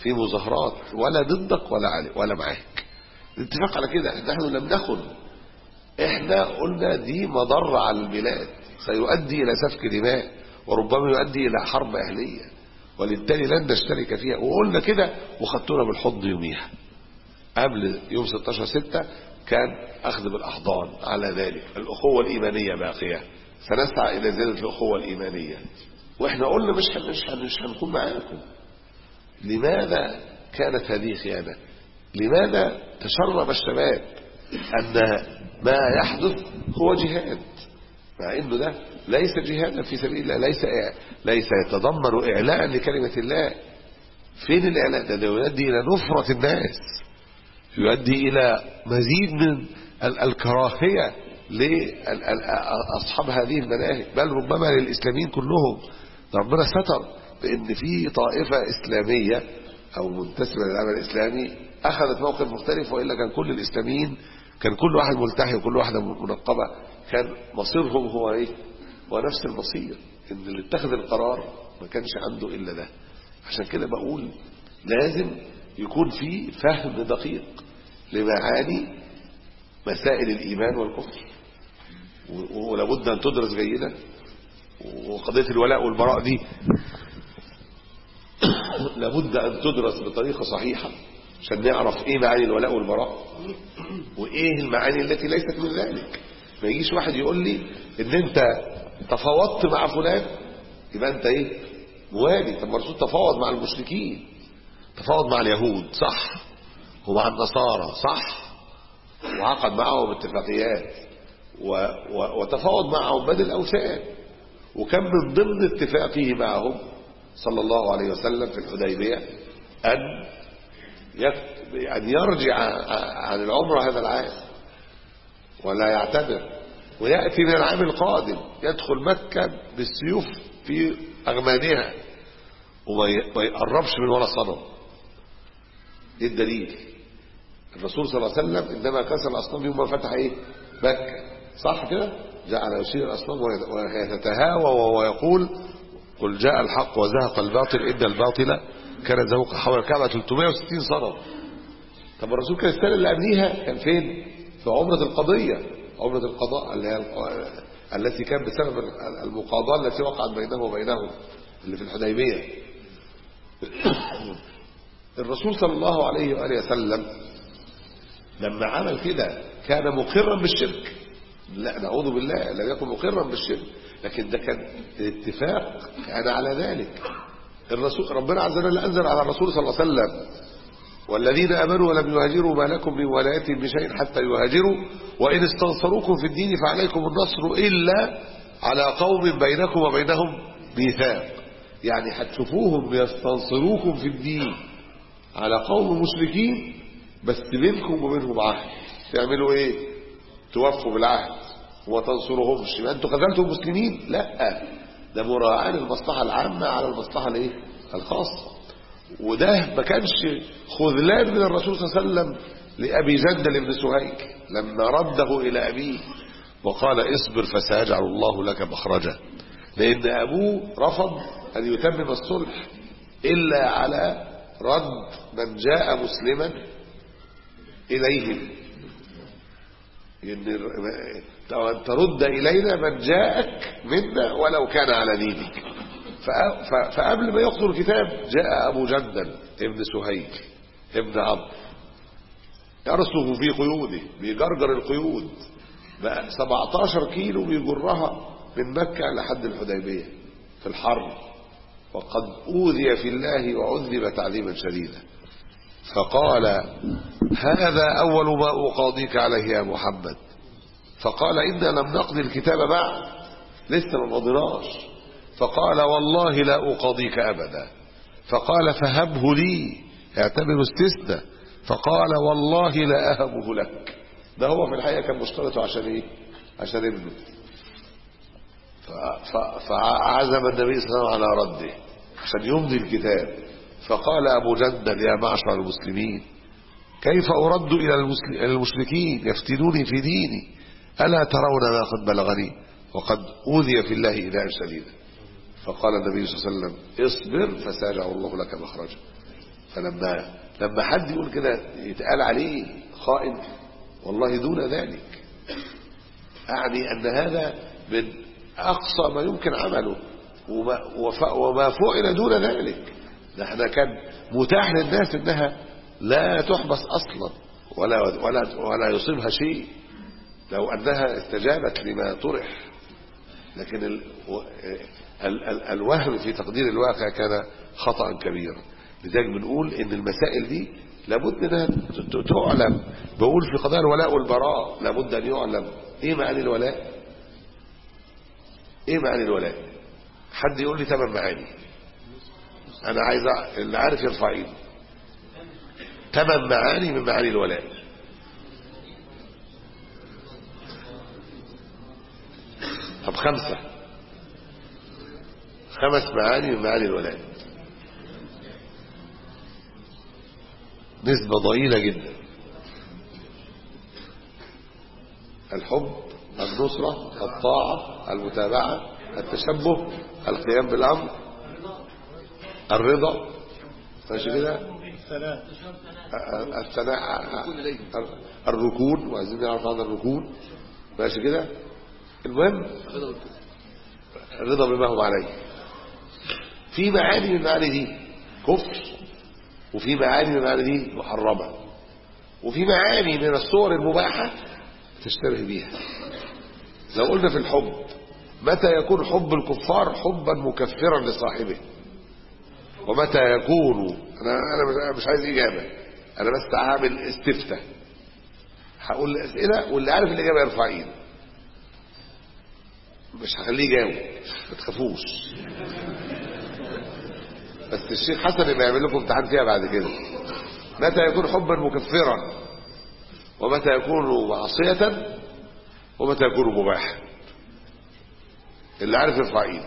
في مظاهرات ولا ضدك ولا علي ولا معاك، الاتفاق على كده. نحن لم نخن، احنا قلنا دي مضرة على البلاد سيؤدي الى سفك دماء وربما يؤدي الى حرب اهلية، وبالتالي لن نشترك فيها. وقلنا كده وخدتونا بالحضن يوميها. قبل يوم ستاشر ستة كان اخذ بالاحضان على ذلك. الاخوة الايمانية باقية، سنسعى الى زيادة الاخوة الايمانية، واحنا قلنا مش مش مش هنكون معاكم. لماذا كانت هذه خيانة؟ لماذا تشرب الشباب ان ما يحدث هو جهاد، مع انه ده ليس جهادا في سبيل الله، ليس ليس يتضمن اعلاء لكلمة الله. فين الاعلاء ده؟ ده يؤدي الى نفرة الناس، يؤدي الى مزيد من الكراهية لاصحاب هذه المناهج، بل ربما للاسلاميين كلهم. ربنا ستر بان في طائفة اسلامية او منتسبة للعمل الاسلامي اخذت موقف مختلف، والا كان كل الاسلاميين، كان كل واحد ملتحي وكل واحدة منقبة، كان مصيرهم هو ايه؟ هو نفس المصير. ان اللي اتخذ القرار ما كانش عنده الا ده. عشان كده بقول لازم يكون في فهم دقيق لمعاني مسائل الايمان والكفر، ولابد ان تدرس جيدا. وقضية الولاء والبراء دي لابد ان تدرس بطريقة صحيحة عشان نعرف ايه معاني الولاء والبراء وايه المعاني التي ليست من ذلك. ما يجيش واحد يقول لي ان انت تفاوضت مع فلان يبقى انت ايه؟ موالي. طب الرسول تفاوض مع المشركين، تفاوض مع اليهود صح، ومع النصارى صح، وعقد معهم اتفاقيات، و... و... وتفاوض مع عباد الاوثان. وكان من ضمن اتفاقه معهم صلى الله عليه وسلم في الحديبية ان أن يرجع عن العمرة هذا العام ولا يعتمر، ويأتي من العام القادم يدخل مكة بالسيوف في أغمانها وما يقربش من ولا صنم. ايه الدليل؟ الرسول صلى الله عليه وسلم عندما كسر الأصنام يوم ما فتح ايه؟ مكة صح كده؟ جعل يشير الأصنام ويتهاوى ويقول قل جاء الحق وزهق الباطل إن الباطل كان زهوقا. حول الكعبة ثلاثمائة وستين صنم. طب الرسول كان السنة اللي قبليها كان فين؟ في عمرة القضية، عمرة القضاء اللي هي التي كان بسبب المقاضاة التي وقعت بينه وبينهم اللي في الحديبية. الرسول صلى الله عليه وآله وسلم لما عمل كده كان مقرا بالشرك، لا نعوذ بالله، لم يكن مقرا بالشرك، لكن ده كان الاتفاق كان على ذلك. الرسول ربنا عز وجل أنزل على الرسول صلى الله عليه وسلم والذين آمنوا ولم يهاجروا ما لكم من ولايتهم بشيء حتى يهاجروا وإن استنصروكم في الدين فعليكم النصر إلا على قوم بينكم وبينهم ميثاق. يعني هتشوفوهم يستنصروكم في الدين على قوم مشركين بس بينكم وبينهم عهد، تعملوا ايه؟ توفوا بالعهد وما تنصرهمش، يبقى انتوا خذلتوا المسلمين؟ لا، ده مراعاة المصلحة العامة على المصلحة الايه؟ الخاصة. وده ما كانش خذلان من الرسول صلى الله عليه وسلم لأبي جندل بن سهيك لما رده إلى أبيه وقال اصبر فسيجعل الله لك مخرجا، لأن أبوه رفض أن يتمم الصلح إلا على رد من جاء مسلما إليهم، أن ترد إلينا من جاءك منا ولو كان على دينك. فقبل ما يقتل الكتاب جاء أبو جندل ابن سهيك ابن عمرو يرسل في قيوده، بيجرجر القيود بقى سبعتاشر كيلو بيجرها من مكة لحد الحديبية في الحرب، وقد أوذي في الله وعذب تعذيبا شديدا. فقال هذا أول ما أقاضيك عليه يا محمد. فقال إنا لم نقضي الكتاب بعد، لسه ما قضيناش. فقال والله لا أقاضيك أبدا. فقال فهبه لي، اعتبر استثناء. فقال والله لا أهبه لك. ده هو في الحقيقة كان مشترطه عشان إيه؟ عشان ابنه. فعزم النبي صلى الله عليه وسلم على رده عشان يمضي الكتاب. فقال أبو جندل يا معشر المسلمين كيف أرد إلى المشركين يفتنوني في ديني؟ ألا ترون ما قد بلغني وقد أوذي في الله إيذاء شديدا؟ فقال النبي صلى الله عليه وسلم اصبر فسيجعل الله لك مخرجا. فلما لما حد يقول كده يتقال عليه خائن، والله دون ذلك، أعني أن هذا من أقصى ما يمكن عمله، وما, وما فعل دون ذلك. نحن كان متاح للناس أنها لا تحبس أصلا ولا, ولا, ولا يصيبها شيء لو أنها استجابت لما طرح، لكن ال ال ال الوهم في تقدير الواقع كان خطأ كبيرا. لذلك بنقول إن المسائل دي لابد أنها تعلم. بقول في قضايا الولاء والبراء لابد أن يعلم إيه معنى الولاء، إيه معنى الولاء. حد يقول لي ثمان معاني، أنا عايز اللي عارف يرفع ايده. ثمان معاني من معاني الولاء. طب خمسة، خمس معاني من معاني الولاء، نسبة ضئيلة جدا. الحب، النصرة، الطاعة، المتابعة، التشبه، القيام بالأمر، الرضا، ماشي كده، الثناء، الركون، وعايزين نعرف عن الركون، ماشي كده. المهم الرضا بما هم عليه. في معاني من معاني دي كفر، وفي معاني من معاني دي محرمة، وفي معاني من الصور المباحة تشتبه بيها. لو قلنا في الحب، متى يكون حب الكفار حبا مكفرا لصاحبه، ومتى يكون، انا انا مش عايز اجابه، انا بس هعمل استفتاء، هقول الاسئله واللي عارف الاجابه يرفع ايده، مش هخليه يجاوب، ما تخافوش. بس الشيخ حسن يبقى يعمل لكم امتحان فيها بعد كده. متى يكون حبا مكفرا، ومتى يكون معصيه، ومتى يكون مباحا. اللي عارف يرفع ايده.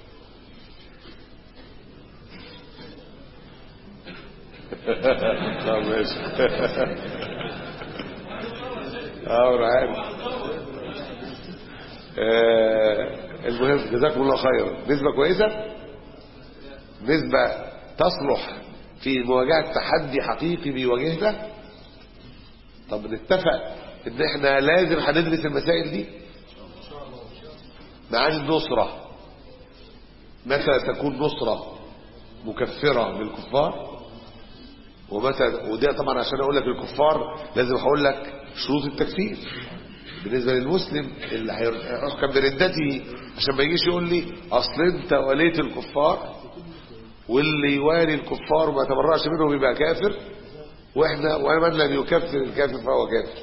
طب ماشي. اه عارف. المهم جزاكم الله خيرا. نسبة كويسة، نسبة تصلح في مواجهة تحدي حقيقي بيواجهنا. طب نتفق ان احنا لازم هندرس المسائل دي. معاني النصرة، متى تكون نصرة مكفرة للكفار، ومتى، وده طبعا عشان اقول لك الكفار لازم هقول لك شروط التكفير بالنسبه للمسلم اللي هيركب بردته، عشان ما يجيش يقول لي اصل انت وليت الكفار، واللي يوالي الكفار وما تبرأش منهم يبقى كافر، واحنا ومن لم يكفر الكافر فهو كافر.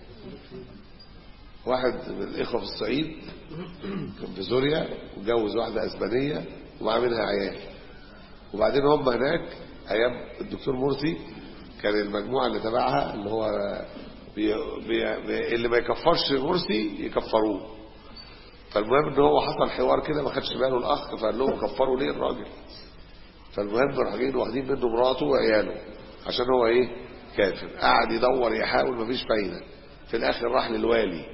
واحد من الاخوه في الصعيد كان في سوريا وجوز واحده اسبانيه ومعاه منها عيال، وبعدين هم هناك ايام الدكتور مرسي كان المجموعه اللي تبعها اللي هو بي بي بي اللي ما يكفرش مرسي يكفروه. فالمهم ان هو حصل حوار كده ما خدش باله الاخ، فقال لهم كفروا ليه الراجل. فالمهم راح جايين واخدين منه مراته وعياله عشان هو ايه كافر. قعد يدور يحاول مفيش فايده، في الاخر راح للوالي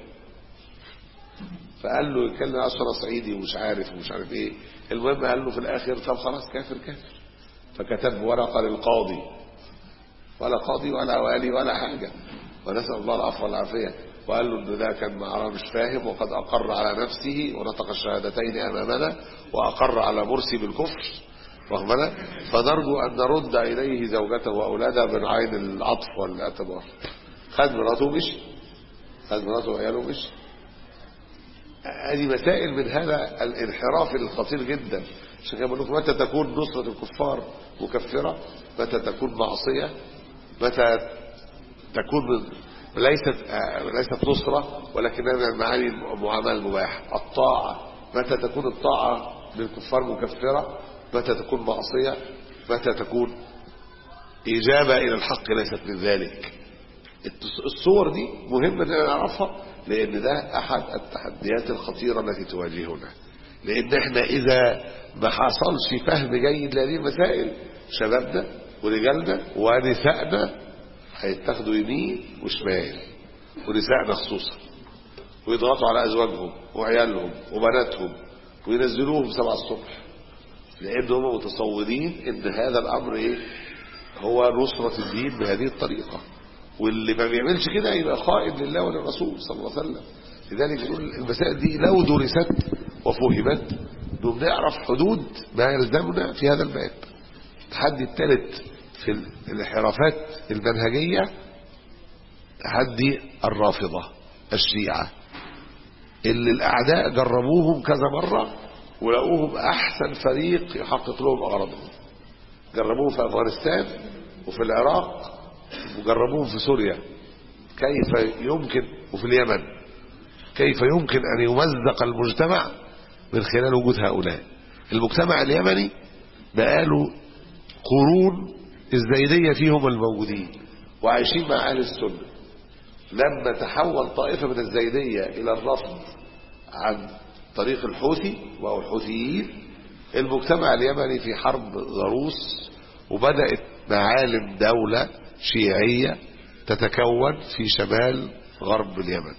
فقال له يتكلم عشرة صعيدي ومش عارف ومش عارف ايه. المهم قال له في الاخر طب خلاص كافر كافر. فكتب ورقه للقاضي، ولا قاضي ولا والي ولا حاجه، ونسأل الله العفو والعافية، وقال له ان ده كان معاه مش فاهم، وقد اقر على نفسه ونطق الشهادتين امامنا، واقر على مرسي بالكفر، واخبرنا. فنرجو ان نرد اليه زوجته واولاده من عين العطف والاعتبار. خد مراته ومشي، خد مراته وعياله ومشي. هذه مسائل من هذا الانحراف الخطير جدا. عشان كده بقول لكم متى تكون نصرة الكفار مكفرة، متى تكون معصية، متى تكون ليست ليست نصرة ولكنها من معاني المعاملة المباحة. الطاعة، متى تكون الطاعة للكفار مكفرة، متى تكون معصية، متى تكون إجابة إلى الحق ليست من ذلك. الصور دي مهمة أن نعرفها، لأن ده أحد التحديات الخطيرة التي تواجهنا. لأن احنا إذا ما حصلش فهم جيد لهذه المسائل، شبابنا ورجالنا ونسائنا هيتاخدوا يمين وشمال، ونسائنا خصوصا، ويضغطوا على أزواجهم وعيالهم وبناتهم وينزلوهم سبعة الصبح، لأن هم متصورين إن هذا الأمر إيه هو نصرة الدين بهذه الطريقة، واللي ما بيعملش كده يبقى خائن لله وللرسول صلى الله عليه وسلم. لذلك يقول المسائل دي لو درست وفهمت نعرف حدود ما يلزمنا في هذا الباب. التحدي الثالث في الانحرافات المنهجية تحدي الرافضة الشيعة، اللي الأعداء جربوهم كذا مرة ولقوهم أحسن فريق يحقق لهم أغراضهم. جربوهم في أفغانستان وفي العراق وجربوهم في سوريا، كيف يمكن، وفي اليمن، كيف يمكن أن يمزق المجتمع من خلال وجود هؤلاء. المجتمع اليمني بقاله قرون الزيدية فيهم الموجودين وعايشين مع أهل السنة. لما تحول طائفة من الزيدية إلى الرفض عن طريق الحوثي وهو الحوثيين، المجتمع اليمني في حرب ضروس، وبدأت معالم دولة شيعية تتكون في شمال غرب اليمن،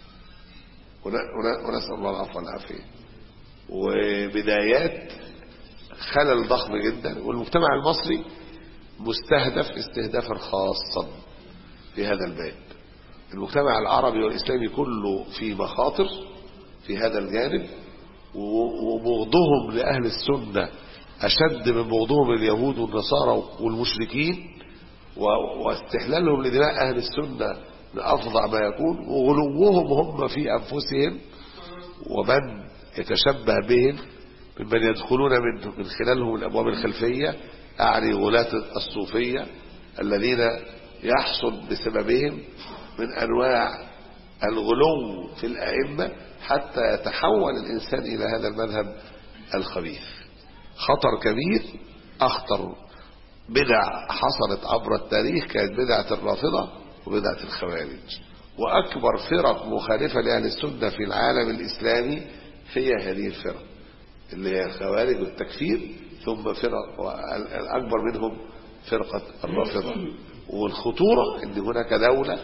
ونسأل الله العفو والعافية. وبدايات خلل ضخم جدا، والمجتمع المصري مستهدف استهدافا خاصا في هذا الباب. المجتمع العربي والإسلامي كله في مخاطر في هذا الجانب، وبغضهم لأهل السنة أشد من بغضهم اليهود والنصارى والمشركين، واستحلالهم لدماء أهل السنة لأفظع ما يكون، وغلوهم هم في أنفسهم ومن يتشبه بهم ممن يدخلون من من خلالهم الأبواب الخلفية، أعني غلاة الصوفية الذين يحصل بسببهم من أنواع الغلو في الأئمة حتى يتحول الإنسان إلى هذا المذهب الخبيث. خطر كبير. أخطر بدع حصلت عبر التاريخ كانت بدعة الرافضة وبدعة الخوارج، وأكبر فرق مخالفة لأهل السنة في العالم الإسلامي هي هذه الفرق اللي هي الخوارج والتكفير، ثم فرق الأكبر منهم فرقة الرافضة. والخطورة أن هناك دولة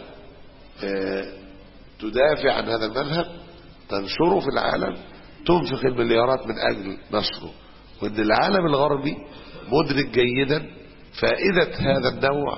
تدافع عن هذا المذهب، تنشره في العالم، تنفق المليارات من أجل نشره، وأن العالم الغربي مدرك جيدا فائدة هذا النوع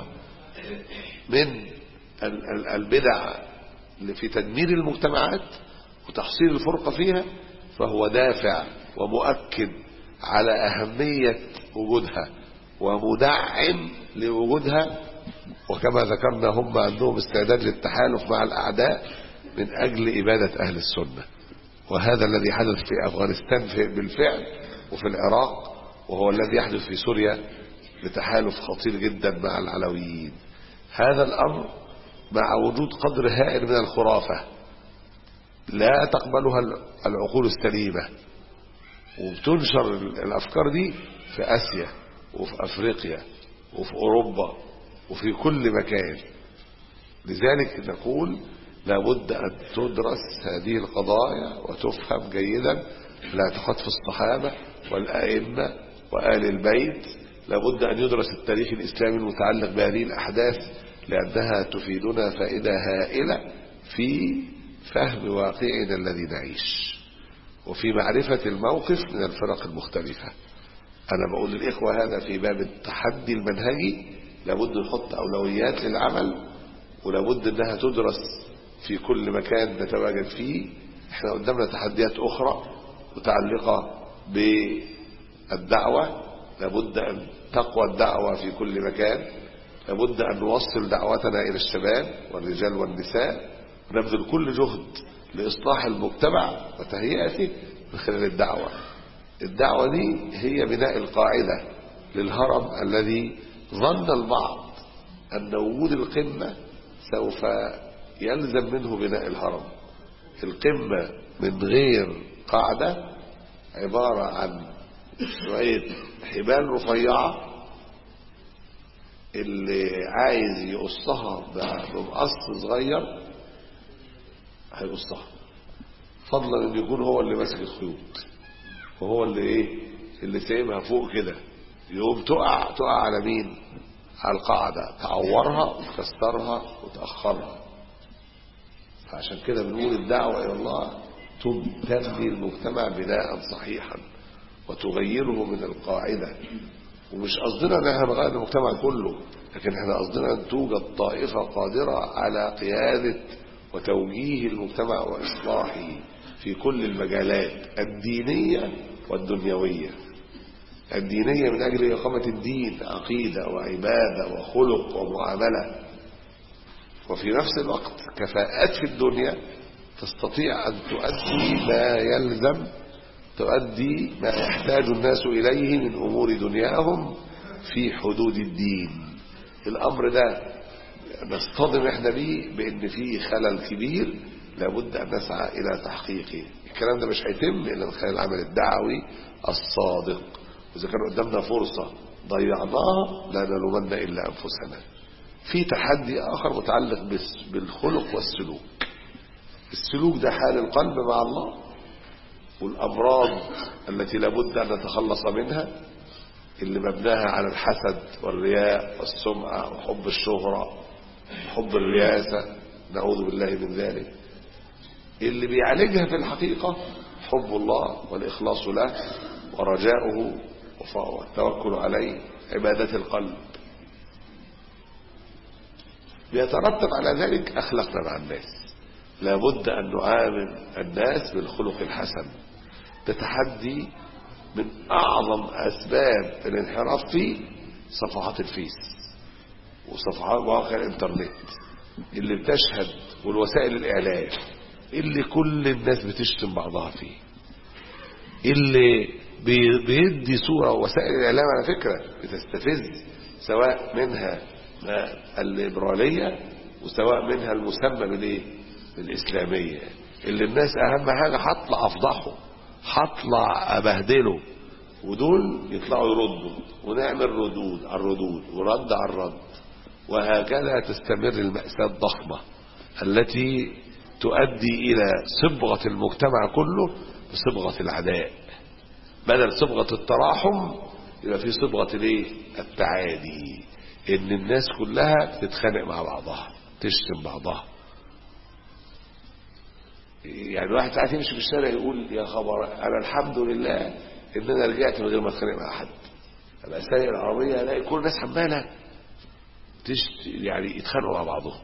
من البدع اللي في تدمير المجتمعات وتحصيل الفرقة فيها، فهو دافع ومؤكد على أهمية وجودها ومدعم لوجودها. وكما ذكرنا هم عندهم استعداد للتحالف مع الأعداء من أجل إبادة أهل السنة، وهذا الذي حدث في أفغانستان بالفعل وفي العراق، وهو الذي يحدث في سوريا بتحالف خطير جدا مع العلويين. هذا الأمر مع وجود قدر هائل من الخرافة لا تقبلها العقول السليمة، وبتنشر الأفكار دي في آسيا وفي أفريقيا وفي أوروبا وفي كل مكان. لذلك نقول لابد أن تدرس هذه القضايا وتفهم جيدا. الاعتقاد في الصحابة والأئمة وآل البيت لابد أن يدرس التاريخ الإسلامي المتعلق بهذه الأحداث، لأنها تفيدنا فائدة هائلة في فهم واقعنا الذي نعيش وفي معرفة الموقف من الفرق المختلفة. أنا بقول للإخوة هذا في باب التحدي المنهجي، لابد نحط أولويات للعمل، ولابد أنها تدرس في كل مكان نتواجد فيه. احنا قدامنا تحديات أخرى متعلقة بالدعوة، لابد أن تقوى الدعوة في كل مكان، لابد أن نوصل دعوتنا إلى الشباب والرجال والنساء، ونبذل كل جهد لإصلاح المجتمع وتهيئته من خلال الدعوة. الدعوة دي هي بناء القاعدة للهرم الذي ظن البعض أن وجود القمة سوف يلزم منه بناء الهرم. القمة من غير قاعدة عبارة عن شوية حبال رفيعة اللي عايز يقصها بمقص صغير هيقصها، فضلا ان يكون هو اللي ماسك الخيوط وهو اللي ايه اللي سايبها فوق كده، يقوم تقع تقع على مين؟ على القاعدة، تعورها وتكسرها وتأخرها. فعشان كده بنقول الدعوة إلى الله تبني المجتمع بناء صحيحا وتغيره من القاعدة. ومش قصدنا ان احنا نغير المجتمع كله، لكن احنا قصدنا ان توجد طائفة قادرة على قيادة وتوجيه المجتمع وإصلاحه في كل المجالات الدينية والدنيوية. الدينية من أجل إقامة الدين، عقيدة وعبادة وخلق ومعاملة، وفي نفس الوقت كفاءات في الدنيا تستطيع أن تؤدي ما يلزم، تؤدي ما يحتاج الناس إليه من أمور دنياهم في حدود الدين. الأمر ده نصطدم احنا به بأن فيه خلل كبير لابد أن نسعى إلى تحقيقه. الكلام ده مش هيتم إلا من خلال العمل الدعوي الصادق، وإذا كان قدامنا فرصة ضيعناها لا نلومن إلا أنفسنا. في تحدي آخر متعلق بالخلق والسلوك. السلوك ده حال القلب مع الله، والأمراض التي لابد أن نتخلص منها اللي مبناها على الحسد والرياء والسمعة وحب الشهرة وحب الرياسة، نعوذ بالله من ذلك. اللي بيعالجها في الحقيقة حب الله والإخلاص له ورجاؤه والتوكل عليه، عبادة القلب. بيترتب على ذلك أخلاقنا مع الناس. لابد أن نعامل الناس بالخلق الحسن. تتحدي من أعظم أسباب الانحراف فيه صفحات الفيس وصفحات مواقع الانترنت اللي بتشهد، والوسائل الإعلام اللي كل الناس بتشتم بعضها فيه، اللي بيدي صورة. وسائل الإعلام على فكرة بتستفز، سواء منها الليبرالية وسواء منها المسمى بالايه الإسلامية، اللي الناس أهم حاجة هطلع أفضحه، هطلع أبهدله، ودول يطلعوا يردوا، ونعمل ردود على الردود ورد على الرد، وهكذا تستمر المأساة الضخمة التي تؤدي إلى صبغة المجتمع كله بصبغة العداء. بدل صبغة التراحم يبقى في صبغة الايه التعادي، ان الناس كلها تتخانق مع بعضها، تشتم بعضها. يعني واحد ساعات يمشي في الشارع يقول يا خبر انا الحمد لله ان انا رجعت من غير ما اتخانق مع حد. ابقى سايق العربيه الاقي كل الناس عماله تشت يعني يتخانقوا مع بعضهم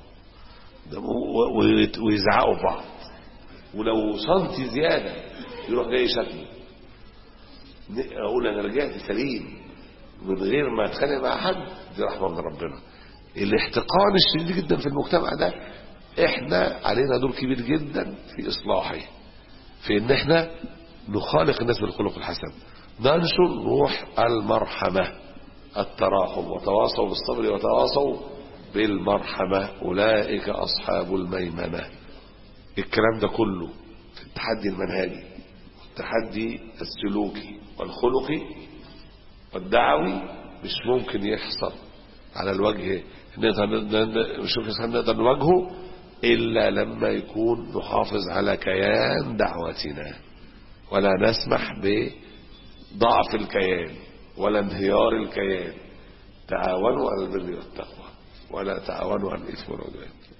ويزعقوا بعض، ولو سنتي زياده يروح جاي شكله. اقول انا رجعت سليم من غير ما اتخانق مع حد، دي رحمه من ربنا. الاحتقان الشديد جدا في المجتمع ده احنا علينا دور كبير جدا في اصلاحه، في ان احنا نخالق الناس بالخلق الحسن، ننشر روح المرحمه، التراحم، وتواصوا بالصبر وتواصوا بالمرحمه، اولئك اصحاب الميمنه. الكلام ده كله في التحدي المنهجي، التحدي السلوكي والخلقي والدعوي مش ممكن يحصل على الوجه، مش ممكن نقدر نواجهه إلا لما يكون نحافظ على كيان دعوتنا، ولا نسمح بضعف الكيان ولا انهيار الكيان. تعاونوا على البر والتقوى ولا تعاونوا على الإثم والعدوان.